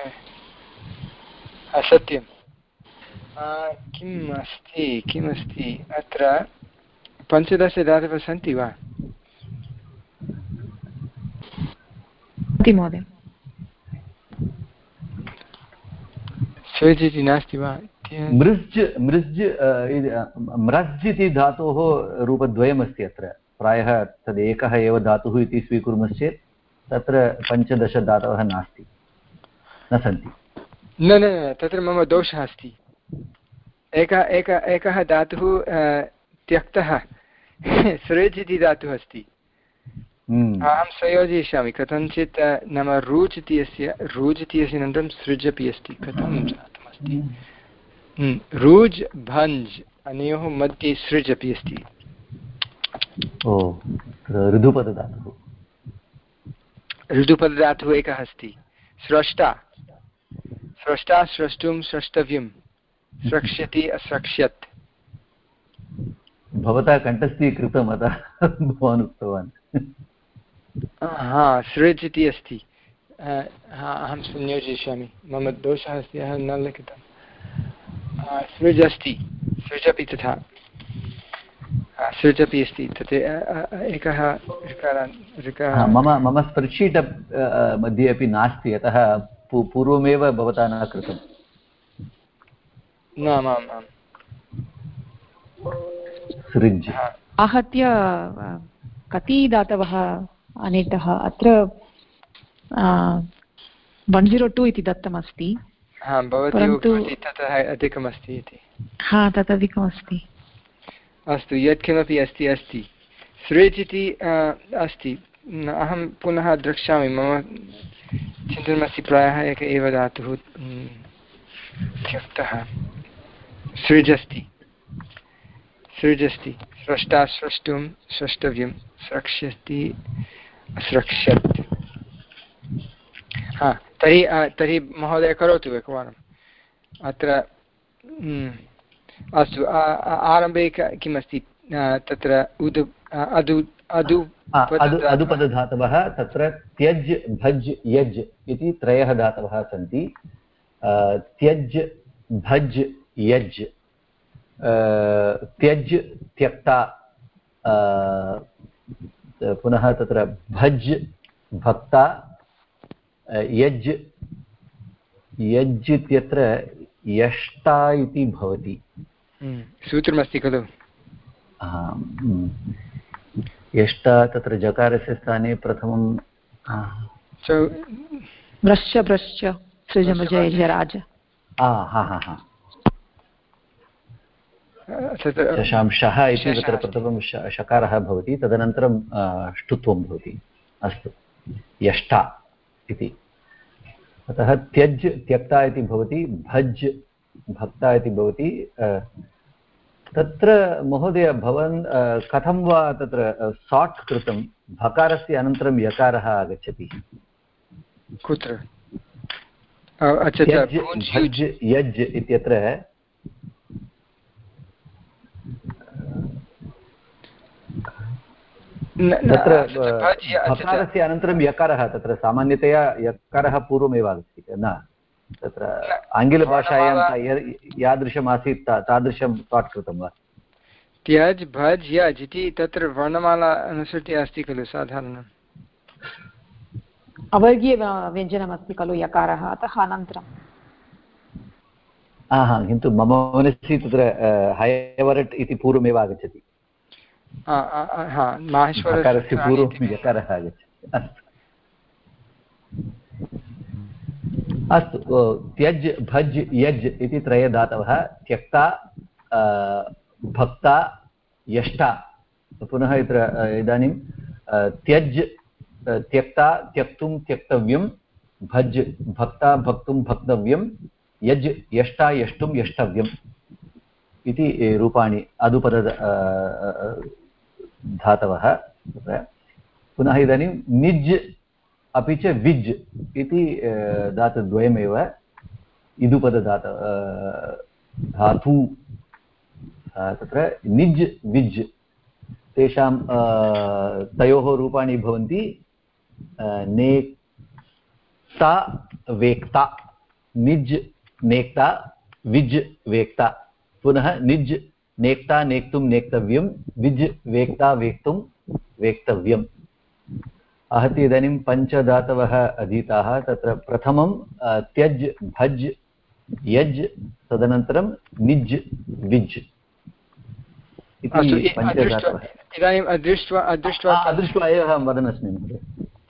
सत्यं। किम् अस्ति किमस्ति अत्र पञ्चदश धातवः सन्ति वा महोदय? सृज् इति नास्ति वा? मृज् मृज् म्रज् इति धातोः रूपद्वयमस्ति अत्र, प्रायः तदेकः एव धातुः इति स्वीकुर्मश्चेत् तत्र पञ्चदशधातवः नास्ति, न सन्ति। न न तत्र मम दोषः अस्ति। एकः एकः एकः धातुः त्यक्तः, सृज् इति धातुः अस्ति। अहं संयोजयिष्यामि कथञ्चित्, नाम रूज् इति अस्य रूज् इति अस्य अनन्तरं सृज् अपि अस्ति। कथं जातमस्ति? रूज् भञ्ज् अनयोः मध्ये सृज् अपि अस्ति। ओ ऋदुपदधातुः, ऋदुपदधातुः एकः अस्ति। स्रष्टा स्रष्टा स्रष्टुं स्रष्टव्यं, स्रक्ष्यति अस्रक्ष्यत्। भवता कण्ठस्थीकृतम् अतः भवान् उक्तवान्। हा सृज् इति अस्ति। अहं संयोजयिष्यामि, मम दोषः अस्ति, अहं न लिखितं। सृज् अस्ति, सृज् अपि तथा, सृज् अपि अस्ति। तत् एकः ऋकारः मम मम स्प्रेड्शीट् मध्ये अपि नास्ति, अतः पूर्वमेव भवता न कृतम्। न आम् आम् सृज् आहत्य कति धातवः आनीतः? अत्र वन् जीरो टु इति दत्तमस्ति, परन्तु ततः अधिकमस्ति इति। हा तत् अधिकमस्ति। अस्तु, यत्किमपि अस्ति अस्ति। सृज् इति अस्ति, अहं पुनः द्रक्ष्यामि। मम चिन्तनमस्ति प्रायः एक एव धातुः त्यक्तः। सृज् अस्ति, सृज् अस्ति। स्रष्टा स्रष्टुं स्रष्टव्यं, स्रक्ष्यति अस्रक्ष्यत्। हा तर्हि तर्हि महोदय करोतु एकवारम् अत्र। अस्तु, आरम्भे किमस्ति तत्र? उदु अदु अदु अदुपदधातवः तत्र त्यज् भज् यज् इति त्रयः धातवः सन्ति। त्यज् भज् यज्, त्यज् त्यक्ता, पुनः तत्र भज् भक्ता, यज् यज् इत्यत्र यष्टा इति भवति। सूत्रमस्ति खलु? यष्टा तत्र जकारस्य स्थाने प्रथमं भ्रश्च भ्रश्च सृजमजयजराज। हा हा हा शशांशः इति तत्र प्रथमं शकारः भवति, तदनन्तरं ष्टुत्वं भवति। अस्तु, यष्टा इति। अतः त्यज् त्यक्ता इति भवति, भज् भक्ता इति भवति। तत्र महोदय भवान् कथं वा तत्र सार्ट् कृतं? भकारस्य अनन्तरं यकारः आगच्छति कुत्र? भज् यज् इत्यत्र तत्र भकारस्य अनन्तरं यकारः, तत्र सामान्यतया यकारः पूर्वमेव आगच्छति न? तत्र आङ्ग्लभाषायां यादृशम् आसीत् तादृशं सार्ट् कृतं वा? त्यज् भज् यज् इति तत्र वर्णमाला अनुसृत्य अस्ति खलु साधारणम्? अवर्गीयव्यञ्जनमस्ति खलु यकारः, अतः अनन्तरं। हा हा किन्तु मम मनसि तत्र हयवरट् इति पूर्वमेव आगच्छति। हकारस्य पूर्वं यकारः आगच्छति। अस्तु, अस्तु, त्यज् भज् यज् इति त्रयधातवः, त्यक्ता भक्ता यष्टा। पुनः यत्र इदानीं त्यज् त्यक्ता त्यक्तुं त्यक्तव्यं, भज् भक्ता भक्तुं भक्तव्यं, यज् यष्टा यष्टुं यष्टव्यम् इति रूपाणि अदुपद धातवः। पुनः इदानीं निज् अपि च विज् इति धातुद्वयमेव। इदुपदधात धातु तत्र निज् विज् तेषां तयोः रूपाणि भवन्ति नेक्ता वेक्ता निज् नेक्ता विज् वेक्ता पुनः निज् नेक्ता नेक्तुं नेक्तव्यं विज् वेक्ता वेक्तुं वेक्तव्यम् आहत्य इदानीं पञ्चधातवः अधीताः तत्र प्रथमं त्यज् भज् यज् तदनन्तरं निज् विज् इति पञ्चधातवः इदानीम् अदृष्ट्वा अदृष्ट्वा अदृष्ट्वा एव अहं वदन्नस्मि महोदय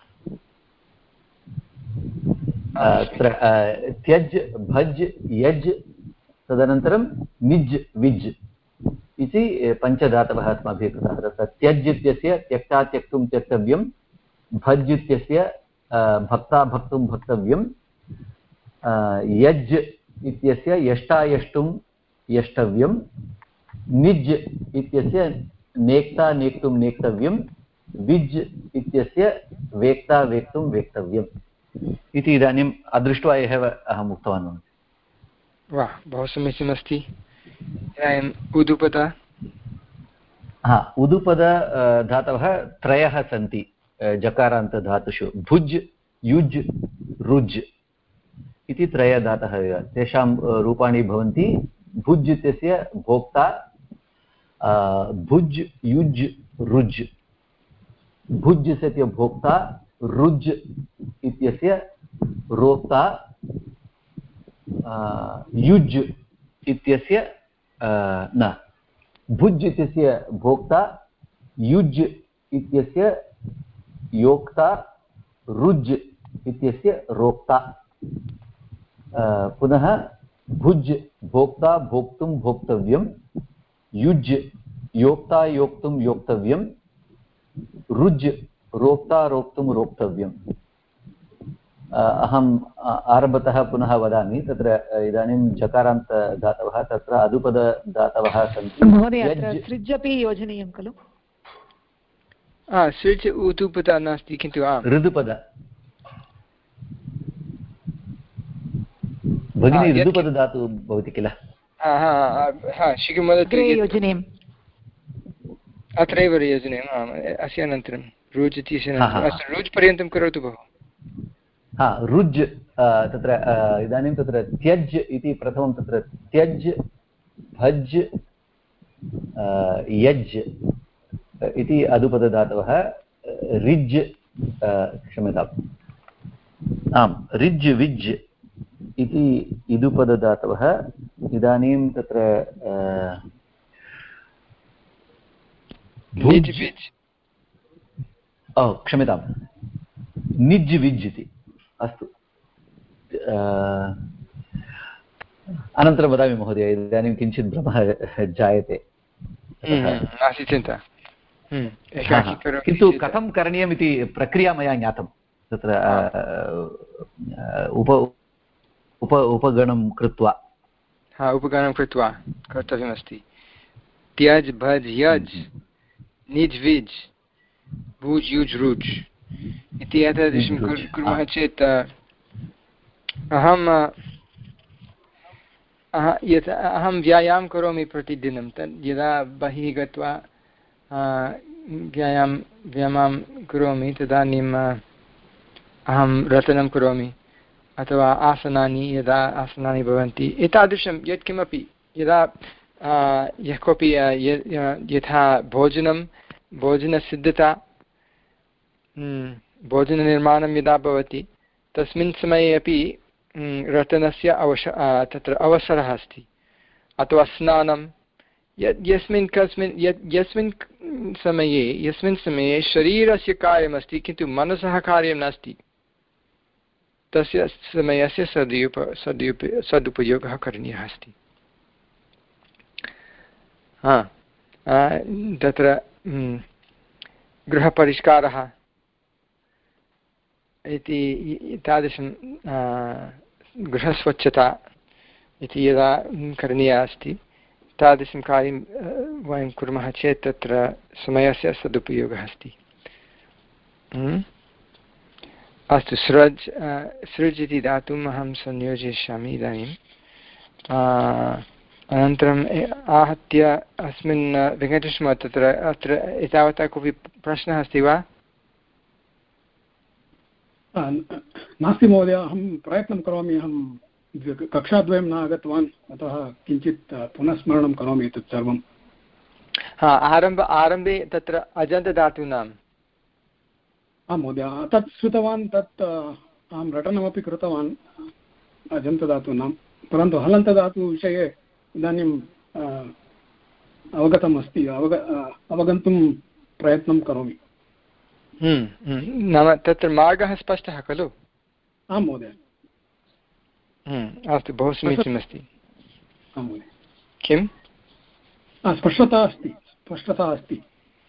अत्र त्यज् भज् यज् तदनन्तरं निज् विज् इति पञ्चधातवः अस्माभिः कृताः तत्र त्यज् इत्यस्य त्यक्ता त्यक्तुं त्यक्तव्यं भज् इत्यस्य भक्ता भक्तुं भक्तव्यं यज् इत्यस्य यष्टा यष्टुं यष्टव्यं निज् इत्यस्य नेक्ता नेक्तुं नेक्तव्यं विज् इत्यस्य वेक्ता वेक्तुं वेक्तव्यम् इति इदानीम् अदृष्ट्वा एव अहम् उक्तवान् वाह बहु समीचीनमस्ति इदानीम् उदुपद हा उदुपद धातवः त्रयः सन्ति जकारान्तधातुषु भुज् युज् रुज् इति त्रयधातः तेषां रूपाणि भवन्ति भुज् इत्यस्य भोक्ता भुज् युज् रुज् भुज् इत्यस्य भोक्ता रुज् इत्यस्य रोक्ता युज् इत्यस्य न भुज् इत्यस्य भोक्ता युज् इत्यस्य योक्ता रुज् इत्यस्य रोक्ता पुनः भुज् भोक्ता भोक्तुं भोक्तव्यं युज् योक्ता योक्तुं योक्तव्यं रुज् रोक्ता रोक्तुं रोक्तव्यम् अहम् आरम्भतः पुनः वदामि तत्र इदानीं जकारान्तधातवः तत्र अदुपदधातवः सन्ति महोदय सृज् अपि योजनीयं खलु सृज् उदुपद नास्ति किन्तु ऋदुपद भगिनी ऋदुपदधातुः भवति किल योजनीयम् अत्रैव योजनीयम् अस्य अनन्तरं रुज् इति अस्तु रुज् पर्यन्तं करोतु भोः हा रुज् तत्र इदानीं तत्र त्यज् इति प्रथमं तत्र त्यज् भज् यज् इति अदुपदधातवः रिज् क्षम्यताम् आम् रिज् विज् इति इदुपदधातवः इदानीं तत्र ओ क्षम्यतां निज् विज् इति अस्तु अनन्तरं वदामि महोदय इदानीं किञ्चित् भ्रमः जायते नास्ति चिन्ता किन्तु कथं करणीयम् इति प्रक्रिया मया ज्ञातं तत्र उप उप उपगणं कृत्वा हा उपगणं कृत्वा कर्तव्यमस्ति त्यज् भज् यज् निज् विज् भुज् युज् रुज् इति एतादृशं कुर्मः चेत् अहं यत् अहं व्यायामं करोमि प्रतिदिनं तद् यदा बहिः गत्वा व्यायामं व्यायामं करोमि तदानीम् अहं रटनं करोमि अथवा आसनानि यदा आसनानि भवन्ति एतादृशं यत्किमपि यदा यः कोऽपि यथा भोजनं भोजनसिद्धता भोजननिर्माणं यदा भवति तस्मिन् समये अपि रटनस्य अवश तत्र अवसरः अस्ति अथवा स्नानं यस्मिन् कस्मिन् यस्मिन् समये यस्मिन् समये शरीरस्य कार्यमस्ति किन्तु मनसः कार्यं नास्ति तस्य समयस्य सदुप सदुप सदुपयोगः करणीयः अस्ति हा तत्र गृहपरिष्कारः इति तादृशं गृहस्वच्छता इति यदा करणीया अस्ति तादृशं कार्यं वयं कुर्मः चेत् तत्र समयस्य सदुपयोगः अस्ति अस्तु सृज् सृज् इति धातुम् अहं संयोजयिष्यामि इदानीं अनन्तरम् आहत्य अस्मिन् वेङ्कटेशमहोदय तत्र अत्र एतावता कोऽपि प्रश्नः अस्ति वा? नास्ति महोदय, अहं प्रयत्नं करोमि। अहं कक्षाद्वयं न आगतवान्, अतः किञ्चित् पुनः स्मरणं करोमि एतत् सर्वं। हा आरम्भ आरम्भे तत्र अजन्तधातूनाम् आं महोदय तत् श्रुतवान्, तत् अहं रटनमपि कृतवान् अजन्तधातूनां, परन्तु हलन्तधातुविषये इदानीं अवगतम् अस्ति, अवग अवगन्तुं प्रयत्नं करोमि। नाम तत्र मार्गः स्पष्टः खलु? आं महोदय। अस्तु, बहु समीचीनमस्ति। आं महोदय। किं? स्पष्टता अस्ति, स्पष्टता अस्ति।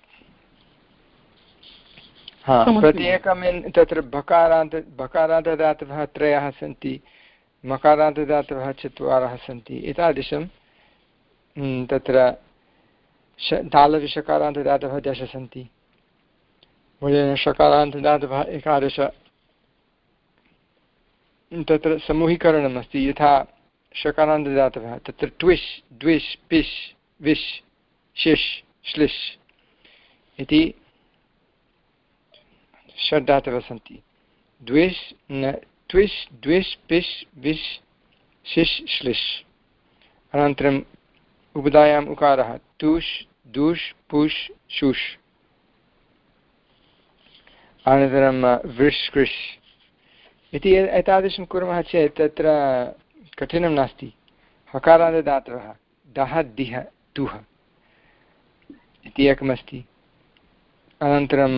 हा, प्रत्येकस्मिन् तत्र बकारान्त बकारान्तदातवः त्रयः सन्ति, मकारान्तदातवः चत्वारः सन्ति, एतादृशं तत्र तालविषकारान्तदातवः दश सन्ति, शकारान्तदातवः एकादश। तत्र समूहीकरणम् अस्ति, यथा शकारान्तदातवः तत्र ट्विश् द्विश् पिश् विश् शिश् श्लिश् इति षड् धातवः सन्ति। द्विश् न ट्विश् द्विश् पिश् विश् शिश् श्लिश्। अनन्तरम् उपधायाम् उकारः तुष् दुष् पुष् शुष्। अनन्तरं वृष् कृष् इति एतादृशं कुर्मः चेत् तत्र कठिनं नास्ति। हकारान्तदातवः दः दिह दुः इति एकमस्ति। अनन्तरं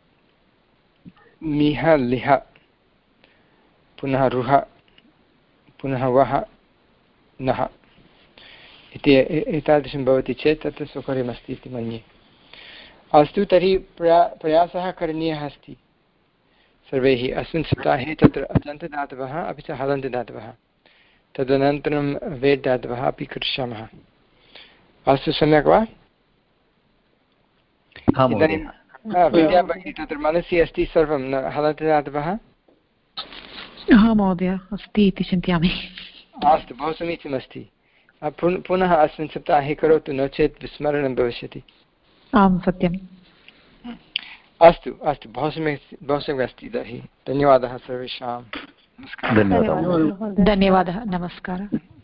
मिह लिह, पुनः रुह, पुनः वः नः इति एतादृशं भवति चेत् तत्र सौकर्यमस्ति इति मन्ये। अस्तु, तर्हि प्रया प्रयासः करणीयः अस्ति सर्वैः अस्मिन् सप्ताहे। तत्र अजन्तदातवः अपि च हलन्तदातवः, तदनन्तरं वेट् धातवः अपि करिष्यामः। अस्तु, सम्यक् वा? इदानीं विद्या भगिनी तत्र मनसि अस्ति सर्वं न हलन्तदातवः? हा महोदय, अस्ति इति चिन्तयामि। अस्तु, बहु समीचीनमस्ति। पुनः अस्मिन् सप्ताहे करोतु, नो चेत् विस्मरणं भविष्यति। आं सत्यम्। अस्तु अस्तु, बहु सम्यक् बहु सम्यक् अस्ति। तर्हि धन्यवादः सर्वेषां। धन्यवादः। धन्यवादः, नमस्कारः।